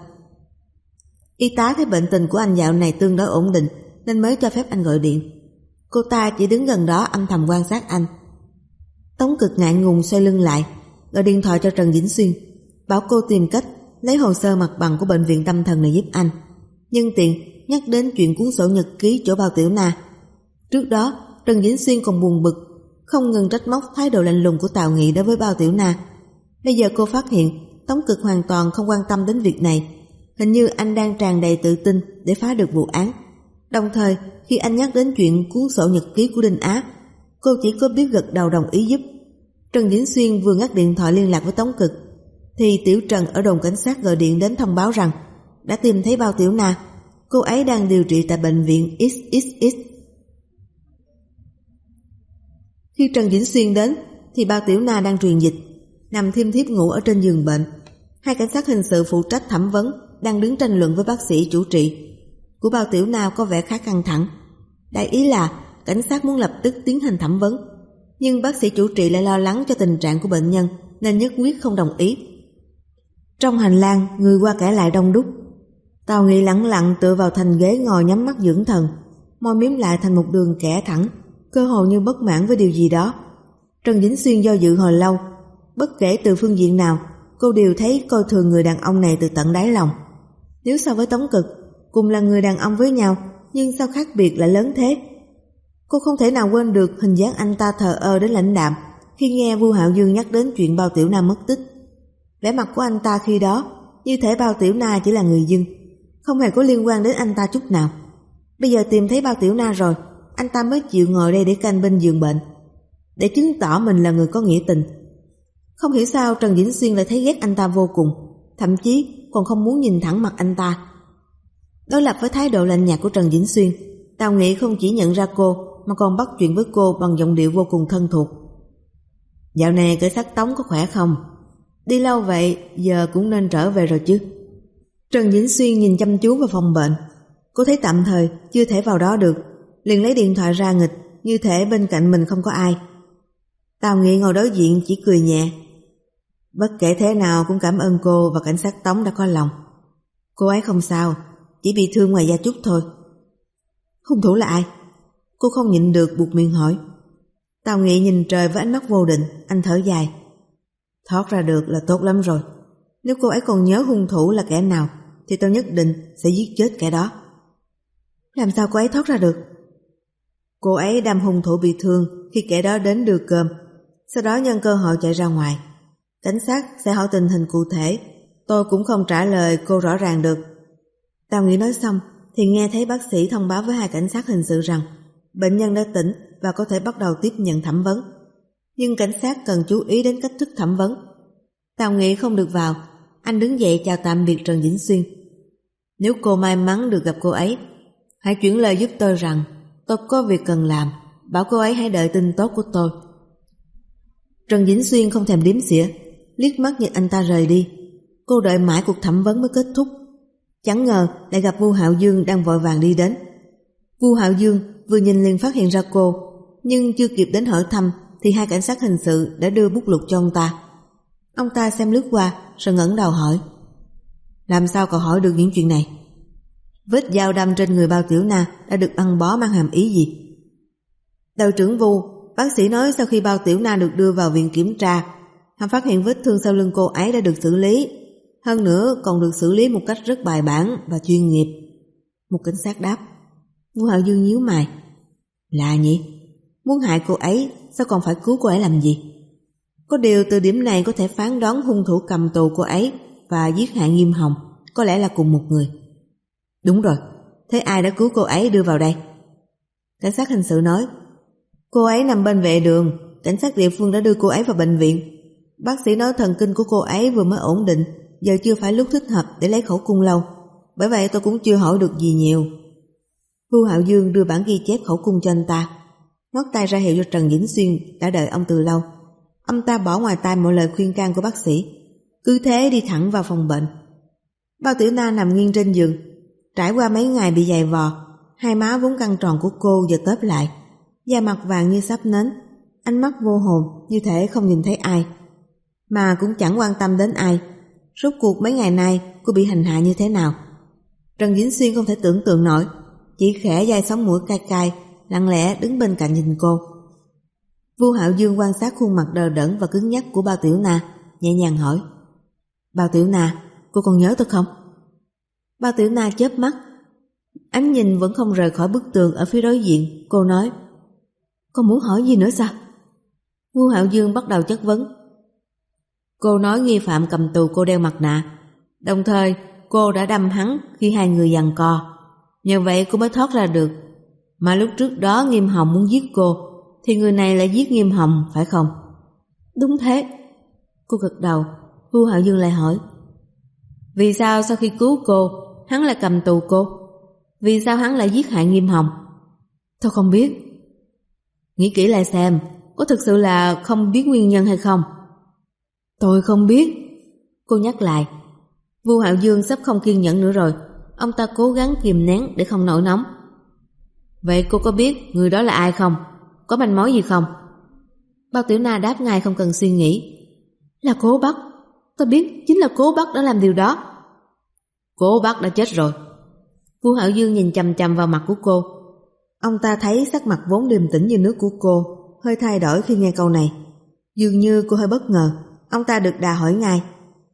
Y tá thấy bệnh tình của anh dạo này tương đối ổn định nên mới cho phép anh gọi điện. Cô ta chỉ đứng gần đó âm thầm quan sát anh. Tống Cực ngại ngùng xoay lưng lại, gọi điện thoại cho Trần Vĩnh Xuyên, bảo cô tìm cách lấy hồ sơ mặt bằng của bệnh viện tâm thần này giúp anh. Nhân tiện nhắc đến chuyện cuốn sổ nhật ký chỗ Bao Tiểu Na. Trước đó Trần Vĩnh Xuyên còn buồn bực, không ngừng trách móc thái độ lạnh lùng của Tào Nghị đối với Bao Tiểu Na. Bây giờ cô phát hiện Tống Cực hoàn toàn không quan tâm đến việc này. Hình như anh đang tràn đầy tự tin để phá được vụ án. Đồng thời khi anh nhắc đến chuyện cuốn sổ nhật ký của Đinh Á, cô chỉ có biết gật đầu đồng ý giúp. Trần Vĩnh Xuyên vừa ngắt điện thoại liên lạc với Tống Cực thì Tiểu Trần ở đồn cảnh sát gọi điện đến thông báo rằng đã tìm thấy Bao Tiểu Na. Cô ấy đang điều trị tại bệnh viện ích ích ích. Khi Trần Vĩnh Xuyên đến thì Bao Tiểu Na đang truyền dịch, nằm thiêm thiếp ngủ ở trên giường bệnh. Hai cảnh sát hình sự phụ trách thẩm vấn đang đứng tranh luận với bác sĩ chủ trị. Của Bao Tiểu Na có vẻ khá căng thẳng. Đại ý là cảnh sát muốn lập tức tiến hành thẩm vấn, nhưng bác sĩ chủ trị lại lo lắng cho tình trạng của bệnh nhân nên nhất quyết không đồng ý. Trong hành lang, người qua kẻ lại đông đúc. Tào Nghị lẳng lặng tựa vào thành ghế ngồi nhắm mắt dưỡng thần, môi miếm lại thành một đường kẻ thẳng, cơ hồ như bất mãn với điều gì đó. Trần Vĩnh Xuyên do dự hồi lâu. Bất kể từ phương diện nào, cô đều thấy coi thường người đàn ông này từ tận đáy lòng. Nếu so với Tống Cực, cùng là người đàn ông với nhau, nhưng sao khác biệt lại lớn thế? Cô không thể nào quên được hình dáng anh ta thờ ơ đến lãnh đạm khi nghe Vu Hạo Dương nhắc đến chuyện Bao Tiểu Na mất tích. Vẻ mặt của anh ta khi đó như thể Bao Tiểu Na chỉ là người dưng, không hề có liên quan đến anh ta chút nào. Bây giờ tìm thấy Bao Tiểu Na rồi, anh ta mới chịu ngồi đây để canh bên giường bệnh, để chứng tỏ mình là người có nghĩa tình. Không hiểu sao Trần Vĩnh Xuyên lại thấy ghét anh ta vô cùng, thậm chí còn không muốn nhìn thẳng mặt anh ta. Đối lập với thái độ lạnh nhạt của Trần Vĩnh Xuyên, Tào Nghị không chỉ nhận ra cô mà còn bắt chuyện với cô bằng giọng điệu vô cùng thân thuộc. Dạo này cảnh sát Tống có khỏe không? Đi lâu vậy, giờ cũng nên trở về rồi chứ? Trần Vĩnh Xuyên nhìn chăm chú vào phòng bệnh. Cô thấy tạm thời chưa thể vào đó được, liền lấy điện thoại ra nghịch, như thể bên cạnh mình không có ai. Tào Nghị ngồi đối diện chỉ cười nhẹ. Bất kể thế nào cũng cảm ơn cô và cảnh sát Tống đã có lòng. Cô ấy không sao, chỉ bị thương ngoài da chút thôi. Hung thủ là ai? Cô không nhịn được buộc miệng hỏi. Tào Nghị nhìn trời với ánh mắt vô định, anh thở dài. Thoát ra được là tốt lắm rồi. Nếu cô ấy còn nhớ hung thủ là kẻ nào thì tôi nhất định sẽ giết chết kẻ đó. Làm sao cô ấy thoát ra được? Cô ấy đâm hung thủ bị thương khi kẻ đó đến đưa cơm, sau đó nhân cơ hội chạy ra ngoài. Cảnh sát sẽ hỏi tình hình cụ thể, tôi cũng không trả lời cô rõ ràng được. Tào Nghị nói xong thì nghe thấy bác sĩ thông báo với hai cảnh sát hình sự rằng bệnh nhân đã tỉnh và có thể bắt đầu tiếp nhận thẩm vấn. Nhưng cảnh sát cần chú ý đến cách thức thẩm vấn. Tào Nghị không được vào, anh đứng dậy chào tạm biệt Trần Vĩnh Xuyên. Nếu cô may mắn được gặp cô ấy, hãy chuyển lời giúp tôi rằng tôi có việc cần làm, bảo cô ấy hãy đợi tin tốt của tôi. Trần Vĩnh Xuyên không thèm đếm xỉa, liếc mắt nhìn anh ta rời đi. Cô đợi mãi cuộc thẩm vấn mới kết thúc. Chẳng ngờ lại gặp Vu Hạo Dương đang vội vàng đi đến. Vu Hạo Dương vừa nhìn liền phát hiện ra cô, nhưng chưa kịp đến hỏi thăm thì hai cảnh sát hình sự đã đưa bút lục cho ông ta. Ông ta xem lướt qua rồi ngẩng đầu hỏi: Làm sao cậu hỏi được những chuyện này? Vết dao đâm trên người Bao Tiểu Na đã được băng bó mang hàm ý gì? Đội trưởng Vu, bác sĩ nói sau khi Bao Tiểu Na được đưa vào viện kiểm tra, hắn phát hiện vết thương sau lưng cô ấy đã được xử lý, hơn nữa còn được xử lý một cách rất bài bản và chuyên nghiệp. Một cảnh sát đáp. Vu Hạo Dương nhíu mày. Là nhỉ? Muốn hại cô ấy, sao còn phải cứu cô ấy làm gì? Có điều từ điểm này có thể phán đoán hung thủ cầm tù cô ấy và giết hại Nghiêm Hồng có lẽ là cùng một người. Đúng rồi, thế ai đã cứu cô ấy đưa vào đây? Cảnh sát hình sự nói. Cô ấy nằm bên vệ đường, cảnh sát địa phương đã đưa cô ấy vào bệnh viện. Bác sĩ nói thần kinh của cô ấy vừa mới ổn định, giờ chưa phải lúc thích hợp để lấy khẩu cung lâu, bởi vậy tôi cũng chưa hỏi được gì nhiều. Vu Hạo Dương đưa bản ghi chép khẩu cung cho anh ta, ngoắc tay ra hiệu cho Trần Vĩnh Xuyên đã đợi ông từ lâu. Ông ta bỏ ngoài tai mọi lời khuyên can của bác sĩ, cứ thế đi thẳng vào phòng bệnh. Bao Tiểu Na nằm nghiêng trên giường, trải qua mấy ngày bị dày vò, hai má vốn căng tròn của cô giờ tớp lại, da mặt vàng như sắp nến, ánh mắt vô hồn như thể không nhìn thấy ai, mà cũng chẳng quan tâm đến ai. Rốt cuộc mấy ngày nay cô bị hành hạ như thế nào? Trần Vĩnh Xuyên không thể tưởng tượng nổi, chỉ khẽ dai sống mũi cay cay, lặng lẽ đứng bên cạnh nhìn cô. Vu Hạo Dương quan sát khuôn mặt đờ đẫn và cứng nhắc của Bao Tiểu Na, nhẹ nhàng hỏi: Bao Tiểu Na, cô còn nhớ tôi không? Bao Tiểu Na chớp mắt, ánh nhìn vẫn không rời khỏi bức tường ở phía đối diện. Cô nói: Con muốn hỏi gì nữa sao? Vu Hạo Dương bắt đầu chất vấn. Cô nói nghi phạm cầm tù cô đeo mặt nạ, đồng thời cô đã đâm hắn khi hai người giằng co, nhờ vậy cô mới thoát ra được. Mà lúc trước đó Nghiêm Hồng muốn giết cô, thì người này lại giết Nghiêm Hồng, phải không? Đúng thế. Cô gật đầu. Vu Hạo Dương lại hỏi: Vì sao sau khi cứu cô, hắn lại cầm tù cô? Vì sao hắn lại giết hại Nghiêm Hồng? Tôi không biết. Nghĩ kỹ lại xem, có thực sự là không biết nguyên nhân hay không? Tôi không biết. Cô nhắc lại. Vu Hạo Dương sắp không kiên nhẫn nữa rồi. Ông ta cố gắng kìm nén để không nổi nóng. Vậy cô có biết người đó là ai không? Có manh mối gì không? Bao Tiểu Na đáp ngay không cần suy nghĩ. Là Cố Bắc. Tôi biết chính là Cố Bắc đã làm điều đó. Cố Bắc đã chết rồi. Vu Hạo Dương nhìn chằm chằm vào mặt của cô. Ông ta thấy sắc mặt vốn điềm tĩnh như nước của cô hơi thay đổi khi nghe câu này. Dường như cô hơi bất ngờ. Ông ta được đà hỏi ngay: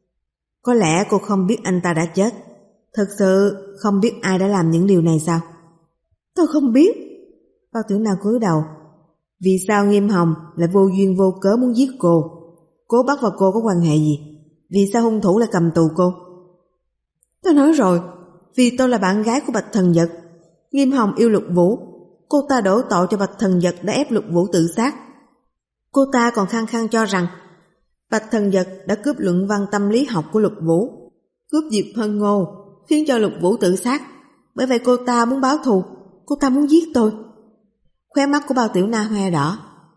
Có lẽ cô không biết anh ta đã chết. Thật sự không biết ai đã làm những điều này sao? Tôi không biết. Bao Tiểu Na cúi đầu. Vì sao Nghiêm Hồng lại vô duyên vô cớ muốn giết cô? Cố Bắc và cô có quan hệ gì? Vì sao hung thủ lại cầm tù cô? Tôi nói rồi, vì tôi là bạn gái của Bạch Thần Dật. Nghiêm Hồng yêu Lục Vũ, cô ta đổ tội cho Bạch Thần Dật đã ép Lục Vũ tự sát. Cô ta còn khăng khăng cho rằng Bạch Thần Dật đã cướp luận văn tâm lý học của Lục Vũ, cướp Diệp Hân Ngô, khiến cho Lục Vũ tự sát. Bởi vậy cô ta muốn báo thù, cô ta muốn giết tôi. Khóe mắt của Bao Tiểu Na hoe đỏ.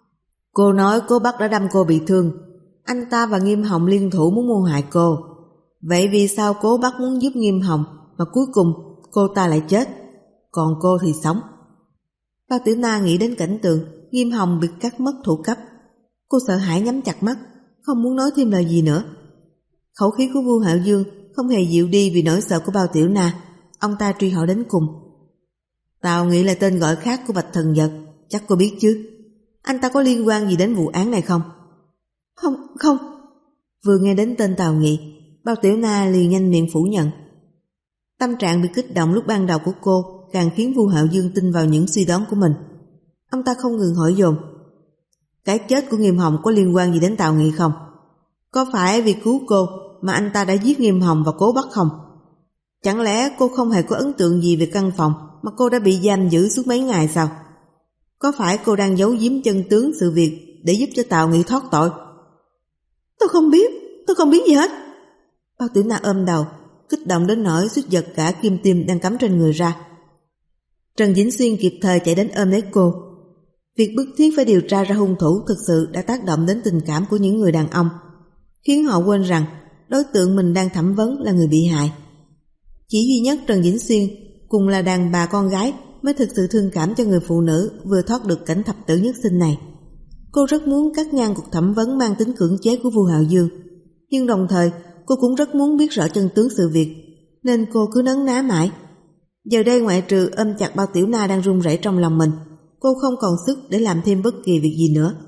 Cô nói Cố Bắc đã đâm cô bị thương, anh ta và Nghiêm Hồng liên thủ muốn mưu hại cô. Vậy vì sao Cố Bắc muốn giúp Nghiêm Hồng mà cuối cùng cô ta lại chết, còn cô thì sống? Bao Tiểu Na nghĩ đến cảnh tượng Nghiêm Hồng bị cắt mất thủ cấp. Cô sợ hãi nhắm chặt mắt, không muốn nói thêm lời gì nữa. Khẩu khí của Vu Hạo Dương không hề dịu đi vì nỗi sợ của Bao Tiểu Na. Ông ta truy hỏi đến cùng. Tào Nghị là tên gọi khác của Bạch Thần Vật, chắc cô biết chứ. Anh ta có liên quan gì đến vụ án này không? Không, không. Vừa nghe đến tên Tào Nghị, Bao Tiểu Na liền nhanh miệng phủ nhận. Tâm trạng bị kích động lúc ban đầu của cô càng khiến Vu Hạo Dương tin vào những suy đoán của mình. Ông ta không ngừng hỏi dồn. Cái chết của Nghiêm Hồng có liên quan gì đến Tào Nghị không? Có phải vì cứu cô mà anh ta đã giết Nghiêm Hồng và cố bắt không? Chẳng lẽ cô không hề có ấn tượng gì về căn phòng mà cô đã bị giam giữ suốt mấy ngày sao? Có phải cô đang giấu giếm chân tướng sự việc để giúp cho Tào Nghị thoát tội? Tôi không biết, tôi không biết gì hết. Bao Tiểu Na ôm đầu, kích động đến nỗi suýt giật cả kim tiêm đang cắm trên người ra. Trần Vĩnh Xuyên kịp thời chạy đến ôm lấy cô. Việc bức thiết phải điều tra ra hung thủ thực sự đã tác động đến tình cảm của những người đàn ông, khiến họ quên rằng đối tượng mình đang thẩm vấn là người bị hại. Chỉ duy nhất Trần Vĩnh Xuyên cùng là đàn bà con gái mới thực sự thương cảm cho người phụ nữ vừa thoát được cảnh thập tử nhất sinh này. Cô rất muốn cắt ngang cuộc thẩm vấn mang tính cưỡng chế của Vu Hạo Dương, nhưng đồng thời cô cũng rất muốn biết rõ chân tướng sự việc, nên cô cứ nấn ná mãi. Giờ đây ngoại trừ ôm chặt Bao Tiểu Na đang run rẩy trong lòng mình, cô không còn sức để làm thêm bất kỳ việc gì nữa.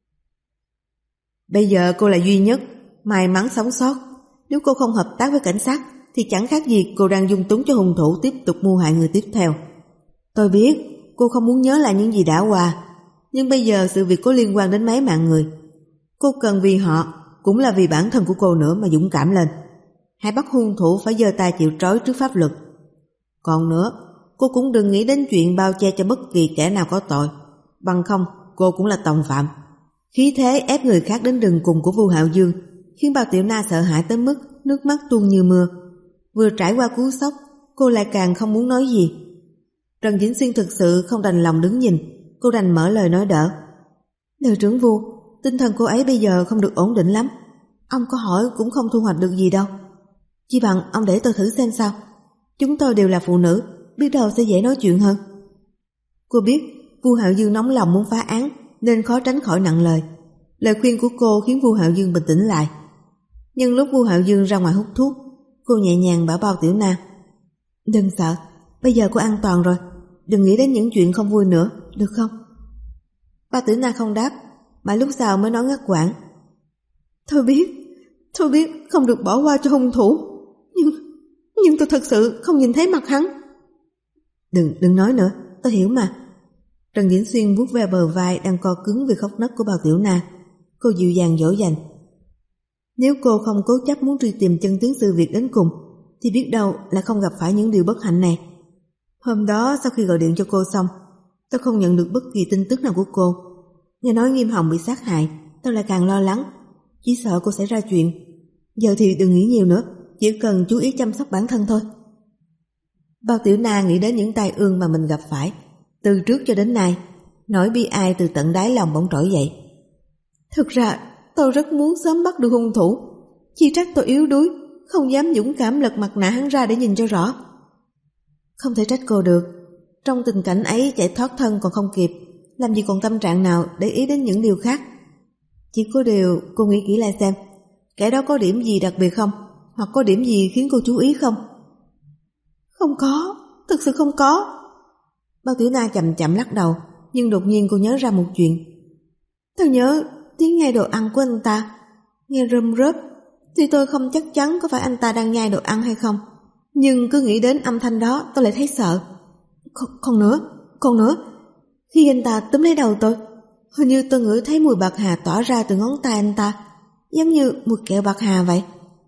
Bây giờ cô là duy nhất may mắn sống sót. Nếu cô không hợp tác với cảnh sát thì chẳng khác gì cô đang dung túng cho hung thủ tiếp tục mưu hại người tiếp theo. Tôi biết cô không muốn nhớ lại những gì đã qua, nhưng bây giờ sự việc có liên quan đến mấy mạng người. Cô cần vì họ, cũng là vì bản thân của cô nữa mà dũng cảm lên. Hãy bắt hung thủ phải giơ tay chịu trói trước pháp luật. Còn nữa, cô cũng đừng nghĩ đến chuyện bao che cho bất kỳ kẻ nào có tội, bằng không cô cũng là tòng phạm. Khí thế ép người khác đến đường cùng của Vu Hạo Dương khiến Bao Tiểu Na sợ hãi tới mức nước mắt tuôn như mưa. Vừa trải qua cú sốc, cô lại càng không muốn nói gì. Trần Vĩnh Xuyên thực sự không đành lòng đứng nhìn, cô đành mở lời nói đỡ. Đội trưởng Vu, tinh thần cô ấy bây giờ không được ổn định lắm. Ông có hỏi cũng không thu hoạch được gì đâu. Chỉ bằng ông để tôi thử xem sao. Chúng tôi đều là phụ nữ, biết đâu sẽ dễ nói chuyện hơn. Cô biết Vu Hạo Dương nóng lòng muốn phá án nên khó tránh khỏi nặng lời. Lời khuyên của cô khiến Vu Hạo Dương bình tĩnh lại. Nhưng lúc Vu Hạo Dương ra ngoài hút thuốc, cô nhẹ nhàng bảo Bao Tiểu Na: Đừng sợ, bây giờ cô an toàn rồi, đừng nghĩ đến những chuyện không vui nữa, được không? Bao Tiểu Na không đáp, mà lúc sau mới nói ngắt quãng: Tôi biết, tôi biết không được bỏ qua cho hung thủ, nhưng nhưng tôi thật sự không nhìn thấy mặt hắn. Đừng, đừng nói nữa, tôi hiểu mà. Trần Vĩnh Xuyên vuốt ve bờ vai đang co cứng vì khóc nấc của Bao Tiểu Na. Cô dịu dàng dỗ dành: Nếu cô không cố chấp muốn truy tìm chân tướng sự việc đến cùng, thì biết đâu là không gặp phải những điều bất hạnh này. Hôm đó sau khi gọi điện cho cô xong, tôi không nhận được bất kỳ tin tức nào của cô. Nghe nói Nghiêm Hồng bị sát hại, tôi lại càng lo lắng, chỉ sợ cô sẽ ra chuyện. Giờ thì đừng nghĩ nhiều nữa, chỉ cần chú ý chăm sóc bản thân thôi. Bao Tiểu Na nghĩ đến những tai ương mà mình gặp phải từ trước cho đến nay, nỗi bi ai từ tận đáy lòng bỗng trỗi dậy. Thực ra tôi rất muốn sớm bắt được hung thủ, chỉ trách tôi yếu đuối, không dám dũng cảm lật mặt nạ hắn ra để nhìn cho rõ. Không thể trách cô được, trong tình cảnh ấy chạy thoát thân còn không kịp, làm gì còn tâm trạng nào để ý đến những điều khác. Chỉ có điều cô nghĩ kỹ lại xem, kẻ đó có điểm gì đặc biệt không, hoặc có điểm gì khiến cô chú ý không? Không có, thực sự không có. Bao Tiểu Na chậm chậm lắc đầu, nhưng đột nhiên cô nhớ ra một chuyện. Tôi nhớ tiếng nhai đồ ăn của anh ta, nghe rơm rớp, thì tôi không chắc chắn có phải anh ta đang nhai đồ ăn hay không, nhưng cứ nghĩ đến âm thanh đó tôi lại thấy sợ. Còn, còn nữa, còn nữa, khi anh ta túm lấy đầu tôi, hình như tôi ngửi thấy mùi bạc hà tỏa ra từ ngón tay anh ta, giống như mùi kẹo bạc hà vậy.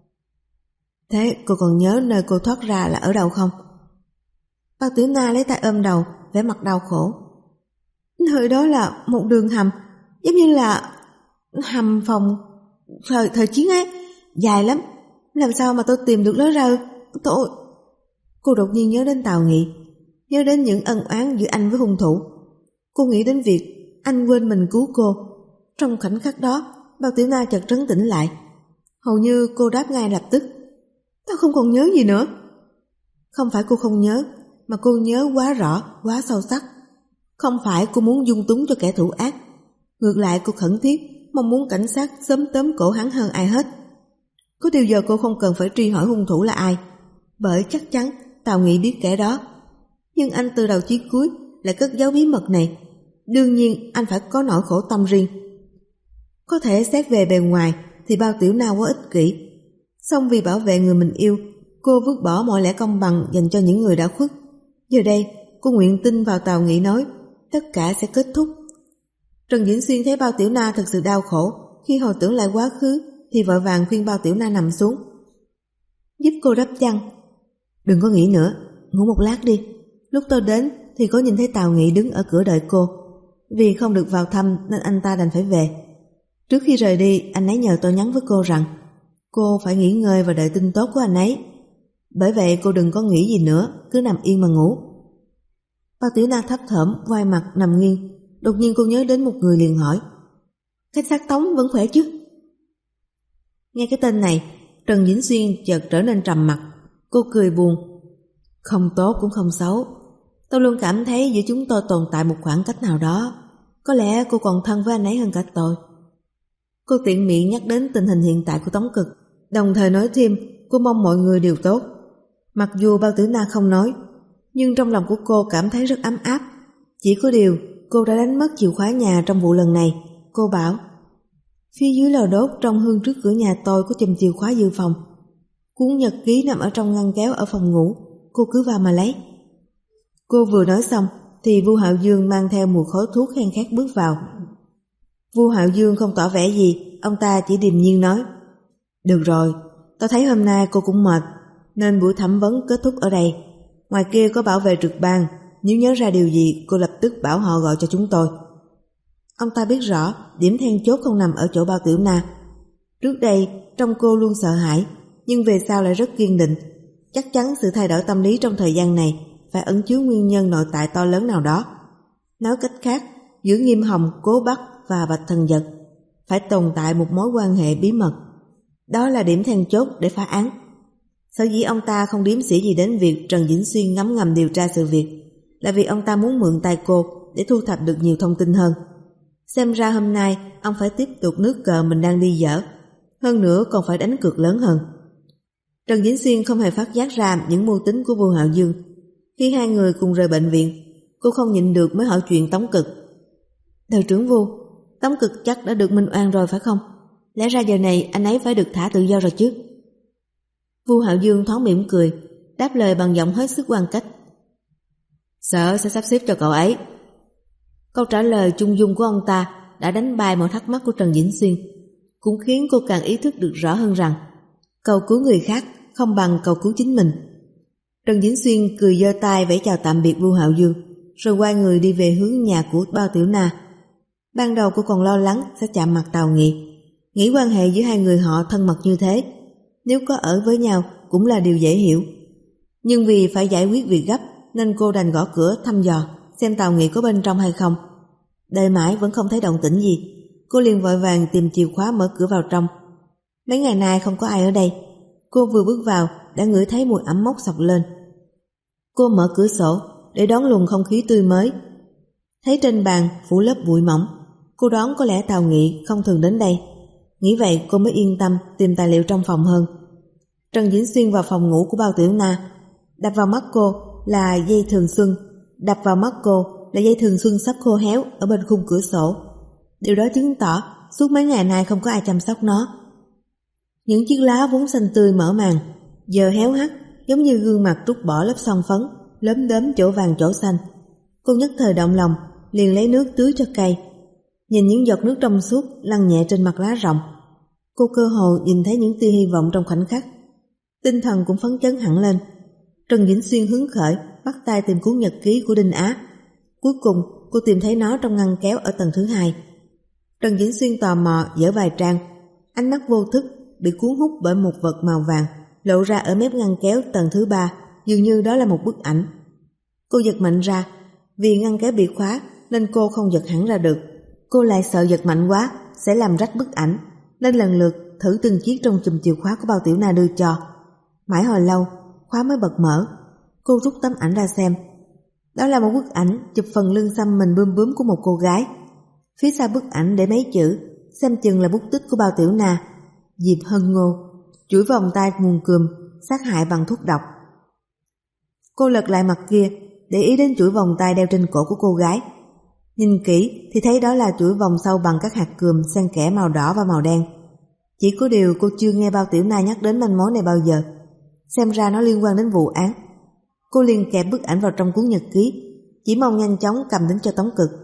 Thế cô còn nhớ nơi cô thoát ra là ở đâu không? Bao Tiểu Na lấy tay ôm đầu, vẻ mặt đau khổ. Nơi đó là một đường hầm, giống như là hầm phòng thời, thời chiến ấy, dài lắm. Làm sao mà tôi tìm được lối ra? Tôi... Cô đột nhiên nhớ đến Tào Nghị, nhớ đến những ân oán giữa anh với hung thủ. Cô nghĩ đến việc anh quên mình cứu cô. Trong khoảnh khắc đó, Bao Tiểu Na chợt trấn tĩnh lại. Hầu như cô đáp ngay lập tức: Tôi không còn nhớ gì nữa. Không phải cô không nhớ, mà cô nhớ quá rõ, quá sâu sắc. Không phải cô muốn dung túng cho kẻ thủ ác, ngược lại cô khẩn thiết mong muốn cảnh sát sớm tóm cổ hắn hơn ai hết. Có điều giờ cô không cần phải truy hỏi hung thủ là ai, bởi chắc chắn Tào Nghị biết kẻ đó. Nhưng anh từ đầu chí cuối lại cất giấu bí mật này. Đương nhiên anh phải có nỗi khổ tâm riêng. Có thể xét về bề ngoài thì Bao Tiểu Na quá ích kỷ, song vì bảo vệ người mình yêu, cô vứt bỏ mọi lẽ công bằng dành cho những người đã khuất. Giờ đây cô nguyện tin vào Tào Nghị nói tất cả sẽ kết thúc. Trần Vĩnh Xuyên thấy Bao Tiểu Na thật sự đau khổ, khi hồi tưởng lại quá khứ thì vội vàng khuyên Bao Tiểu Na nằm xuống, giúp cô đắp chăn. Đừng có nghĩ nữa, ngủ một lát đi. Lúc tôi đến thì có nhìn thấy Tào Nghị đứng ở cửa đợi cô. Vì không được vào thăm nên anh ta đành phải về. Trước khi rời đi, anh ấy nhờ tôi nhắn với cô rằng cô phải nghỉ ngơi và đợi tin tốt của anh ấy. Bởi vậy cô đừng có nghĩ gì nữa, cứ nằm yên mà ngủ. Bao Tiểu Na thấp thỏm quay mặt nằm nghiêng. Đột nhiên cô nhớ đến một người liền hỏi: Cảnh sát Tống vẫn khỏe chứ? Nghe cái tên này, Trần Vĩnh Xuyên chợt trở nên trầm mặc. Cô cười buồn: Không tốt cũng không xấu. Tôi luôn cảm thấy giữa chúng tôi tồn tại một khoảng cách nào đó. Có lẽ cô còn thân với anh ấy hơn cả tôi. Cô tiện miệng nhắc đến tình hình hiện tại của Tống Cực, đồng thời nói thêm cô mong mọi người đều tốt. Mặc dù Bao Tử Na không nói, nhưng trong lòng của cô cảm thấy rất ấm áp. Chỉ có điều cô đã đánh mất chìa khóa nhà trong vụ lần này. Cô bảo: Phía dưới lò đốt trong hương trước cửa nhà tôi có chùm chìa khóa dự phòng. Cuốn nhật ký nằm ở trong ngăn kéo ở phòng ngủ, cô cứ vào mà lấy. Cô vừa nói xong thì Vu Hạo Dương mang theo mùi khói thuốc khen khát bước vào. Vu Hạo Dương không tỏ vẻ gì, ông ta chỉ điềm nhiên nói: Được rồi, tôi thấy hôm nay cô cũng mệt, nên buổi thẩm vấn kết thúc ở đây. Ngoài kia có bảo vệ trực ban, nếu nhớ ra điều gì cô lập tức bảo họ gọi cho chúng tôi. Ông ta biết rõ điểm then chốt không nằm ở chỗ Bao Tiểu Na. Trước đây trông cô luôn sợ hãi, nhưng về sau lại rất kiên định. Chắc chắn sự thay đổi tâm lý trong thời gian này phải ẩn chứa nguyên nhân nội tại to lớn nào đó. Nói cách khác, giữa Nghiêm Hồng, Cố Bắc và Bạch Thần Dật phải tồn tại một mối quan hệ bí mật. Đó là điểm then chốt để phá án. Sở dĩ ông ta không điếm xỉa gì đến việc Trần Vĩnh Xuyên ngấm ngầm điều tra sự việc là vì ông ta muốn mượn tay cô để thu thập được nhiều thông tin hơn. Xem ra hôm nay ông phải tiếp tục nước cờ mình đang đi dở, hơn nữa còn phải đánh cược lớn hơn. Trần Vĩnh Xuyên không hề phát giác ra những mưu tính của Vu Hạo Dương. Khi hai người cùng rời bệnh viện, cô không nhịn được mới hỏi chuyện Tống Cực. Đội trưởng Vu, Tống Cực chắc đã được minh oan rồi phải không? Lẽ ra giờ này anh ấy phải được thả tự do rồi chứ? Vu Hạo Dương thoáng mỉm cười, đáp lời bằng giọng hết sức quan cách: Sở sẽ sắp xếp cho cậu ấy. Câu trả lời trung dung của ông ta đã đánh bay mọi thắc mắc của Trần Vĩnh Xuyên, cũng khiến cô càng ý thức được rõ hơn rằng cầu cứu người khác không bằng cầu cứu chính mình. Trần Vĩnh Xuyên cười giơ tay vẫy chào tạm biệt Vu Hạo Dương, rồi quay người đi về hướng nhà của Bao Tiểu Na. Ban đầu cô còn lo lắng sẽ chạm mặt Tào Nghị, nghĩ quan hệ giữa hai người họ thân mật như thế, nếu có ở với nhau cũng là điều dễ hiểu. Nhưng vì phải giải quyết việc gấp nên cô đành gõ cửa thăm dò xem Tào Nghị có bên trong hay không. Đợi mãi vẫn không thấy động tĩnh gì, cô liền vội vàng tìm chìa khóa mở cửa vào trong. Mấy ngày nay không có ai ở đây. Cô vừa bước vào đã ngửi thấy mùi ẩm mốc sộc lên. Cô mở cửa sổ để đón luồng không khí tươi mới. Thấy trên bàn phủ lớp bụi mỏng, cô đoán có lẽ Tào Nghị không thường đến đây. Nghĩ vậy cô mới yên tâm tìm tài liệu trong phòng hơn. Trần Vĩnh Xuyên vào phòng ngủ của Bao Tiểu Na. Đập vào mắt cô là dây thường xuân Đập vào mắt cô là dây thường xuân sắp khô héo ở bên khung cửa sổ. Điều đó chứng tỏ suốt mấy ngày nay không có ai chăm sóc nó. Những chiếc lá vốn xanh tươi mở màn giờ héo hắt, giống như gương mặt trút bỏ lớp son phấn, lốm đốm chỗ vàng chỗ xanh. Cô nhất thời động lòng, liền lấy nước tưới cho cây. Nhìn những giọt nước trong suốt lăn nhẹ trên mặt lá rộng, cô cơ hồ nhìn thấy những tia hy vọng trong khoảnh khắc. Tinh thần cũng phấn chấn hẳn lên. Trần Vĩnh Xuyên hứng khởi bắt tay tìm cuốn nhật ký của Đinh Á. Cuối cùng cô tìm thấy nó trong ngăn kéo ở tầng thứ hai. Trần Vĩnh Xuyên tò mò dở vài trang, ánh mắt vô thức bị cuốn hút bởi một vật màu vàng lộ ra ở mép ngăn kéo tầng thứ ba, dường như đó là một bức ảnh. Cô giật mạnh ra, vì ngăn kéo bị khóa nên cô không giật hẳn ra được. Cô lại sợ giật mạnh quá sẽ làm rách bức ảnh, nên lần lượt thử từng chiếc trong chùm chìa khóa của Bao Tiểu Na đưa cho. Mãi hồi lâu, khóa mới bật mở. Cô rút tấm ảnh ra xem. Đó là một bức ảnh chụp phần lưng xăm mình bươm bướm của một cô gái. Phía sau bức ảnh để mấy chữ, xem chừng là bút tích của Bao Tiểu Na: Diệp Hân Ngô. chuỗi vòng tay mùn cườm, sát hại bằng thuốc độc. Cô lật lại mặt kia, để ý đến chuỗi vòng tay đeo trên cổ của cô gái. Nhìn kỹ thì thấy đó là chuỗi vòng sâu bằng các hạt cườm xen kẽ màu đỏ và màu đen. Chỉ có điều cô chưa nghe Bao Tiểu Na nhắc đến manh mối này bao giờ. Xem ra nó liên quan đến vụ án. Cô liền kẹp bức ảnh vào trong cuốn nhật ký, chỉ mong nhanh chóng cầm đến cho Tống Cực.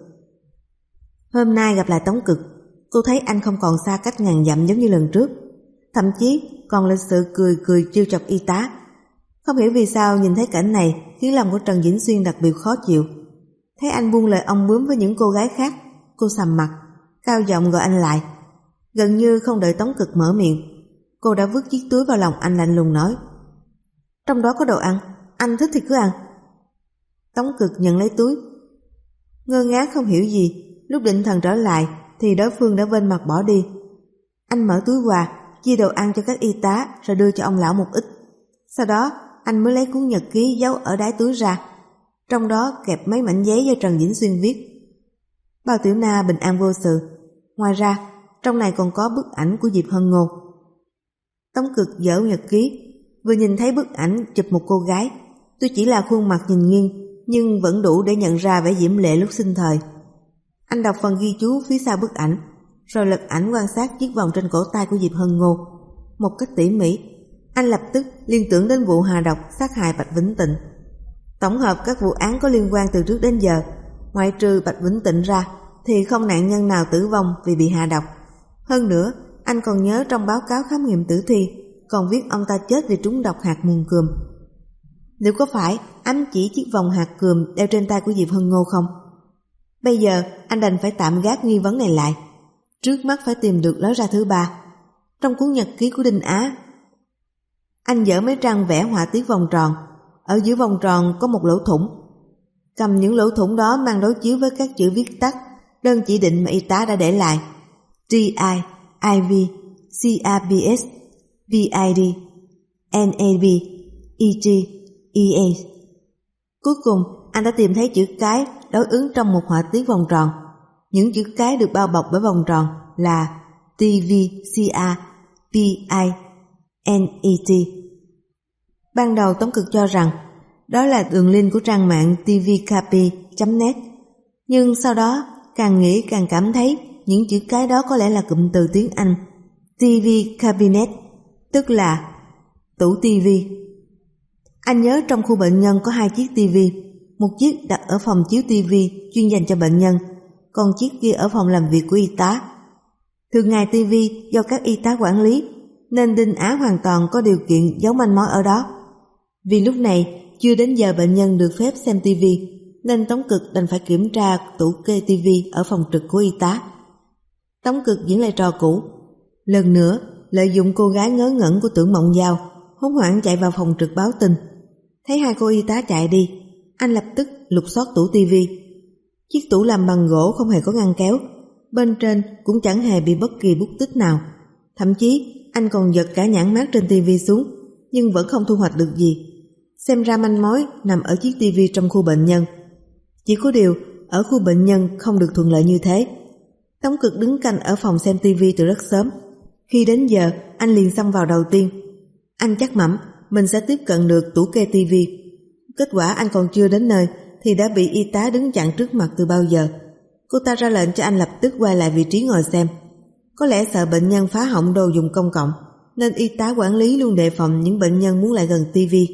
Hôm nay gặp lại Tống Cực, cô thấy anh không còn xa cách ngàn dặm giống như lần trước, thậm chí còn lịch sự cười cười trêu chọc y tá. Không hiểu vì sao nhìn thấy cảnh này khiến lòng của Trần Vĩnh Xuyên đặc biệt khó chịu. Thấy anh buông lời ong bướm với những cô gái khác, cô sầm mặt, cao giọng gọi anh lại. Gần như không đợi Tống Cực mở miệng, cô đã vứt chiếc túi vào lòng anh lạnh lùng nói: "Trong đó có đồ ăn, anh thích thì cứ ăn." Tống Cực nhận lấy túi, ngơ ngác không hiểu gì. Lúc định thần trở lại thì đối phương đã vênh mặt bỏ đi. Anh mở túi quà, chia đồ ăn cho các y tá rồi đưa cho ông lão một ít. Sau đó anh mới lấy cuốn nhật ký giấu ở đáy túi ra, trong đó kẹp mấy mảnh giấy do Trần Vĩnh Xuyên viết. Bao Tiểu Na bình an vô sự. Ngoài ra trong này còn có bức ảnh của Diệp Hân Ngô. Tống Cực dở nhật ký, vừa nhìn thấy bức ảnh chụp một cô gái, tuy chỉ là khuôn mặt nhìn nghiêng nhưng vẫn đủ để nhận ra vẻ diễm lệ lúc sinh thời. Anh đọc phần ghi chú phía sau bức ảnh, rồi lật ảnh quan sát chiếc vòng trên cổ tay của Diệp Hân Ngô một cách tỉ mỉ. Anh lập tức liên tưởng đến vụ hà độc sát hại Bạch Vĩnh Tịnh. Tổng hợp các vụ án có liên quan từ trước đến giờ, ngoại trừ Bạch Vĩnh Tịnh ra thì không nạn nhân nào tử vong vì bị hạ độc. Hơn nữa, anh còn nhớ trong báo cáo khám nghiệm tử thi còn viết ông ta chết vì trúng độc hạt mùn cườm. Liệu có phải ám chỉ chiếc vòng hạt cườm đeo trên tay của Diệp Hân Ngô không? Bây giờ anh đành phải tạm gác nghi vấn này lại. Trước mắt phải tìm được lối ra thứ ba. Trong cuốn nhật ký của Đinh Á, anh dở mấy trang vẽ họa tiết vòng tròn. Ở giữa vòng tròn có một lỗ thủng. Cầm những lỗ thủng đó mang đối chiếu với các chữ viết tắt, đơn chỉ định mà y tá đã để lại: T I, I V, C R B S, V I D, N A B, E G, E A. Cuối cùng anh đã tìm thấy chữ cái đối ứng trong một họa tiết vòng tròn. Những chữ cái được bao bọc bởi vòng tròn là T V C R P I N E T. Ban đầu Tống Cực cho rằng đó là đường link của trang mạng t v k p chấm net, nhưng sau đó càng nghĩ càng cảm thấy những chữ cái đó có lẽ là cụm từ tiếng Anh ti vi Cabinet, tức là tủ tivi. Anh nhớ trong khu bệnh nhân có hai chiếc tivi, một chiếc đặt ở phòng chiếu tivi chuyên dành cho bệnh nhân, còn chiếc kia ở phòng làm việc của y tá. Thường ngày tivi do các y tá quản lý, nên Đinh Á hoàn toàn có điều kiện giấu manh mối ở đó. Vì lúc này chưa đến giờ bệnh nhân được phép xem tivi, nên Tống Cực đành phải kiểm tra tủ kê tivi ở phòng trực của y tá. Tống Cực diễn lại trò cũ, lần nữa lợi dụng cô gái ngớ ngẩn của Tưởng Mộng Giao, hốt hoảng chạy vào phòng trực báo tin. Thấy hai cô y tá chạy đi, anh lập tức lục soát tủ tivi. Chiếc tủ làm bằng gỗ không hề có ngăn kéo, bên trên cũng chẳng hề bị bất kỳ bút tích nào. Thậm chí anh còn giật cả nhãn mác trên tivi xuống, nhưng vẫn không thu hoạch được gì. Xem ra manh mối nằm ở chiếc tivi trong khu bệnh nhân. Chỉ có điều ở khu bệnh nhân không được thuận lợi như thế. Tống Cực đứng canh ở phòng xem tivi từ rất sớm. Khi đến giờ anh liền xông vào đầu tiên. Anh chắc mẩm mình sẽ tiếp cận được tủ kê tivi. Kết quả anh còn chưa đến nơi thì đã bị y tá đứng chặn trước mặt từ bao giờ. Cô ta ra lệnh cho anh lập tức quay lại vị trí ngồi xem. Có lẽ sợ bệnh nhân phá hỏng đồ dùng công cộng, nên y tá quản lý luôn đề phòng những bệnh nhân muốn lại gần tivi.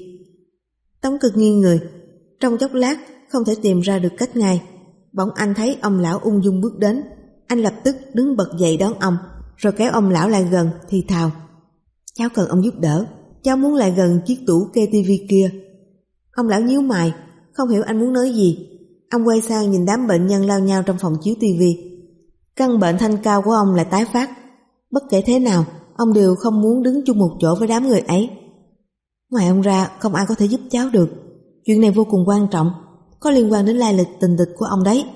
Tống Cực nghiêng người, trong chốc lát không thể tìm ra được cách ngay. Bỗng anh thấy ông lão ung dung bước đến. Anh lập tức đứng bật dậy đón ông, rồi kéo ông lão lại gần thì thào: "Cháu cần ông giúp đỡ, cháu muốn lại gần chiếc tủ kê tivi kia." Ông lão nhíu mày, không hiểu anh muốn nói gì. Ông quay sang nhìn đám bệnh nhân lao nhau trong phòng chiếu tivi. Căn bệnh thanh cao của ông lại tái phát. Bất kể thế nào, ông đều không muốn đứng chung một chỗ với đám người ấy. Ngoài ông ra không ai có thể giúp cháu được. Chuyện này vô cùng quan trọng, có liên quan đến lai lịch tình địch của ông đấy.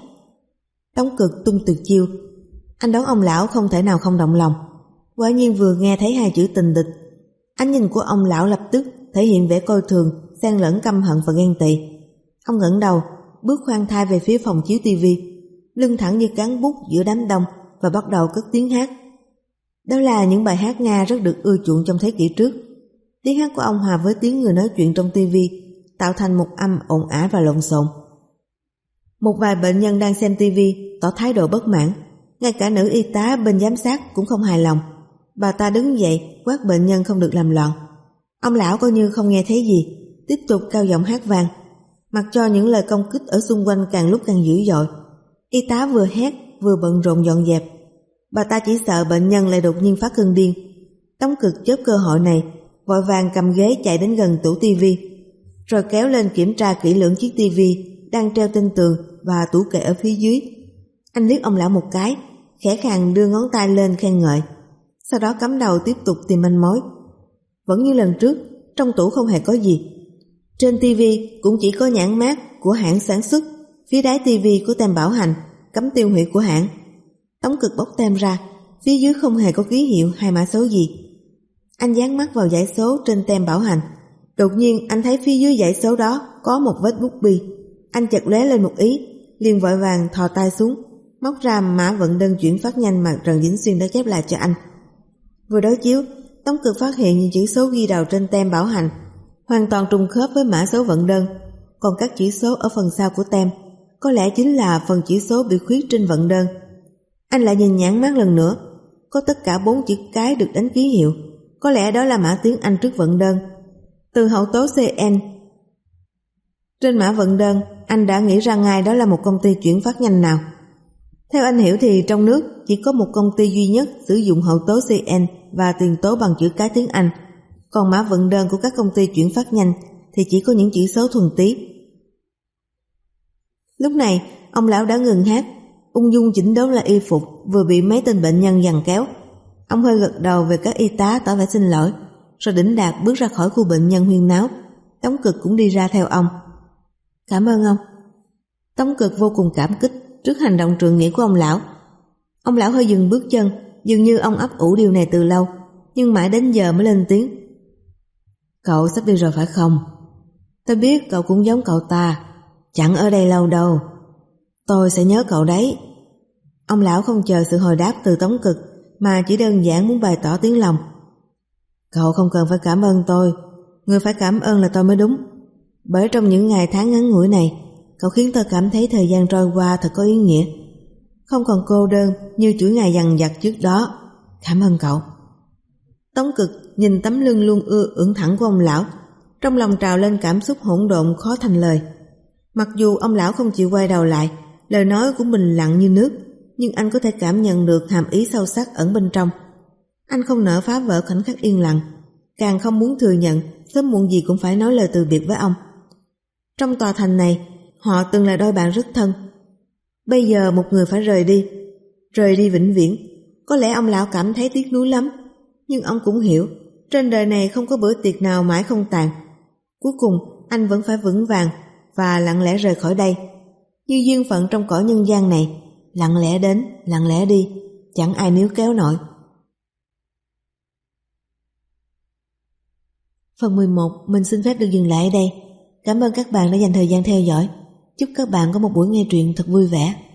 Tống Cực tung tuyệt chiêu. Anh đoán ông lão không thể nào không động lòng. Quả nhiên vừa nghe thấy hai chữ tình địch, ánh nhìn của ông lão lập tức thể hiện vẻ coi thường, xen lẫn căm hận và ghen tị. Ông ngẩng đầu, bước khoan thai về phía phòng chiếu tivi, lưng thẳng như cán bút giữa đám đông, và bắt đầu cất tiếng hát. Đó là những bài hát Nga rất được ưa chuộng trong thế kỷ trước. Tiếng hát của ông hòa với tiếng người nói chuyện trong tivi, tạo thành một âm ồn ào và lộn xộn. Một vài bệnh nhân đang xem tivi tỏ thái độ bất mãn, ngay cả nữ y tá bên giám sát cũng không hài lòng. Bà ta đứng dậy quát bệnh nhân không được làm loạn. Ông lão coi như không nghe thấy gì, tiếp tục cao giọng hát vang, mặc cho những lời công kích ở xung quanh càng lúc càng dữ dội. Y tá vừa hét vừa bận rộn dọn dẹp. Bà ta chỉ sợ bệnh nhân lại đột nhiên phát cơn điên. Tống Cực chớp cơ hội này, vội vàng cầm ghế chạy đến gần tủ tivi, rồi kéo lên kiểm tra kỹ lưỡng chiếc tivi đang treo trên tường và tủ kệ ở phía dưới. Anh liếc ông lão một cái, khẽ khàng đưa ngón tay lên khen ngợi, sau đó cắm đầu tiếp tục tìm manh mối. Vẫn như lần trước, trong tủ không hề có gì. Trên tivi cũng chỉ có nhãn mác của hãng sản xuất, phía đáy tivi có tem bảo hành, cấm tiêu hủy của hãng. Tống Cực bóc tem ra, phía dưới không hề có ký hiệu hay mã số gì. Anh dán mắt vào dãy số trên tem bảo hành. Đột nhiên anh thấy phía dưới dãy số đó có một vết bút bi. Anh chợt lóe lên một ý, liền vội vàng thò tay xuống, móc ra mã vận đơn chuyển phát nhanh mà Trần Vĩnh Xuyên đã chép lại cho anh. Vừa đối chiếu, Tống Cực phát hiện những chữ số ghi đầu trên tem bảo hành hoàn toàn trùng khớp với mã số vận đơn, còn các chữ số ở phần sau của tem có lẽ chính là phần chữ số bị khuyết trên vận đơn. Anh lại nhìn nhãn mác lần nữa, có tất cả bốn chữ cái được đánh ký hiệu, có lẽ đó là mã tiếng Anh trước vận đơn. Từ hậu tố xê en trên mã vận đơn, anh đã nghĩ ra ngay đó là một công ty chuyển phát nhanh nào. Theo anh hiểu thì trong nước chỉ có một công ty duy nhất sử dụng hậu tố xê en và tiền tố bằng chữ cái tiếng Anh, còn mã vận đơn của các công ty chuyển phát nhanh thì chỉ có những chữ số thuần tí. Lúc này, ông lão đã ngừng hát, ung dung chỉnh đốn lại y phục vừa bị mấy tên bệnh nhân giằng kéo. Ông hơi gật đầu về các y tá tỏ vẻ xin lỗi, rồi đỉnh đạt bước ra khỏi khu bệnh nhân huyên náo. Tống Cực cũng đi ra theo ông. Cảm ơn ông. Tống Cực vô cùng cảm kích trước hành động trượng nghĩa của ông lão. Ông lão hơi dừng bước chân, dường như ông ấp ủ điều này từ lâu, nhưng mãi đến giờ mới lên tiếng. Cậu sắp đi rồi phải không? Tôi biết cậu cũng giống cậu ta, chẳng ở đây lâu đâu. Tôi sẽ nhớ cậu đấy. Ông lão không chờ sự hồi đáp từ Tống Cực, mà chỉ đơn giản muốn bày tỏ tiếng lòng. Cậu không cần phải cảm ơn tôi, người phải cảm ơn là tôi mới đúng. Bởi trong những ngày tháng ngắn ngủi này, cậu khiến tôi cảm thấy thời gian trôi qua thật có ý nghĩa, không còn cô đơn như chuỗi ngày dằng dặc trước đó. Cảm ơn cậu. Tống Cực nhìn tấm lưng luôn ưa ưỡn thẳng của ông lão, trong lòng trào lên cảm xúc hỗn độn khó thành lời. Mặc dù ông lão không chịu quay đầu lại, lời nói cũng bình lặng như nước, nhưng anh có thể cảm nhận được hàm ý sâu sắc ẩn bên trong. Anh không nỡ phá vỡ khoảnh khắc yên lặng, càng không muốn thừa nhận sớm muộn gì cũng phải nói lời từ biệt với ông. Trong tòa thành này, họ từng là đôi bạn rất thân. Bây giờ một người phải rời đi, rời đi vĩnh viễn. Có lẽ ông lão cảm thấy tiếc nuối lắm, nhưng ông cũng hiểu trên đời này không có bữa tiệc nào mãi không tàn. Cuối cùng anh vẫn phải vững vàng và lặng lẽ rời khỏi đây. Như duyên phận trong cõi nhân gian này, lặng lẽ đến, lặng lẽ đi, chẳng ai níu kéo nổi. Phần mười một mình xin phép được dừng lại ở đây. Cảm ơn các bạn đã dành thời gian theo dõi. Chúc các bạn có một buổi nghe truyện thật vui vẻ.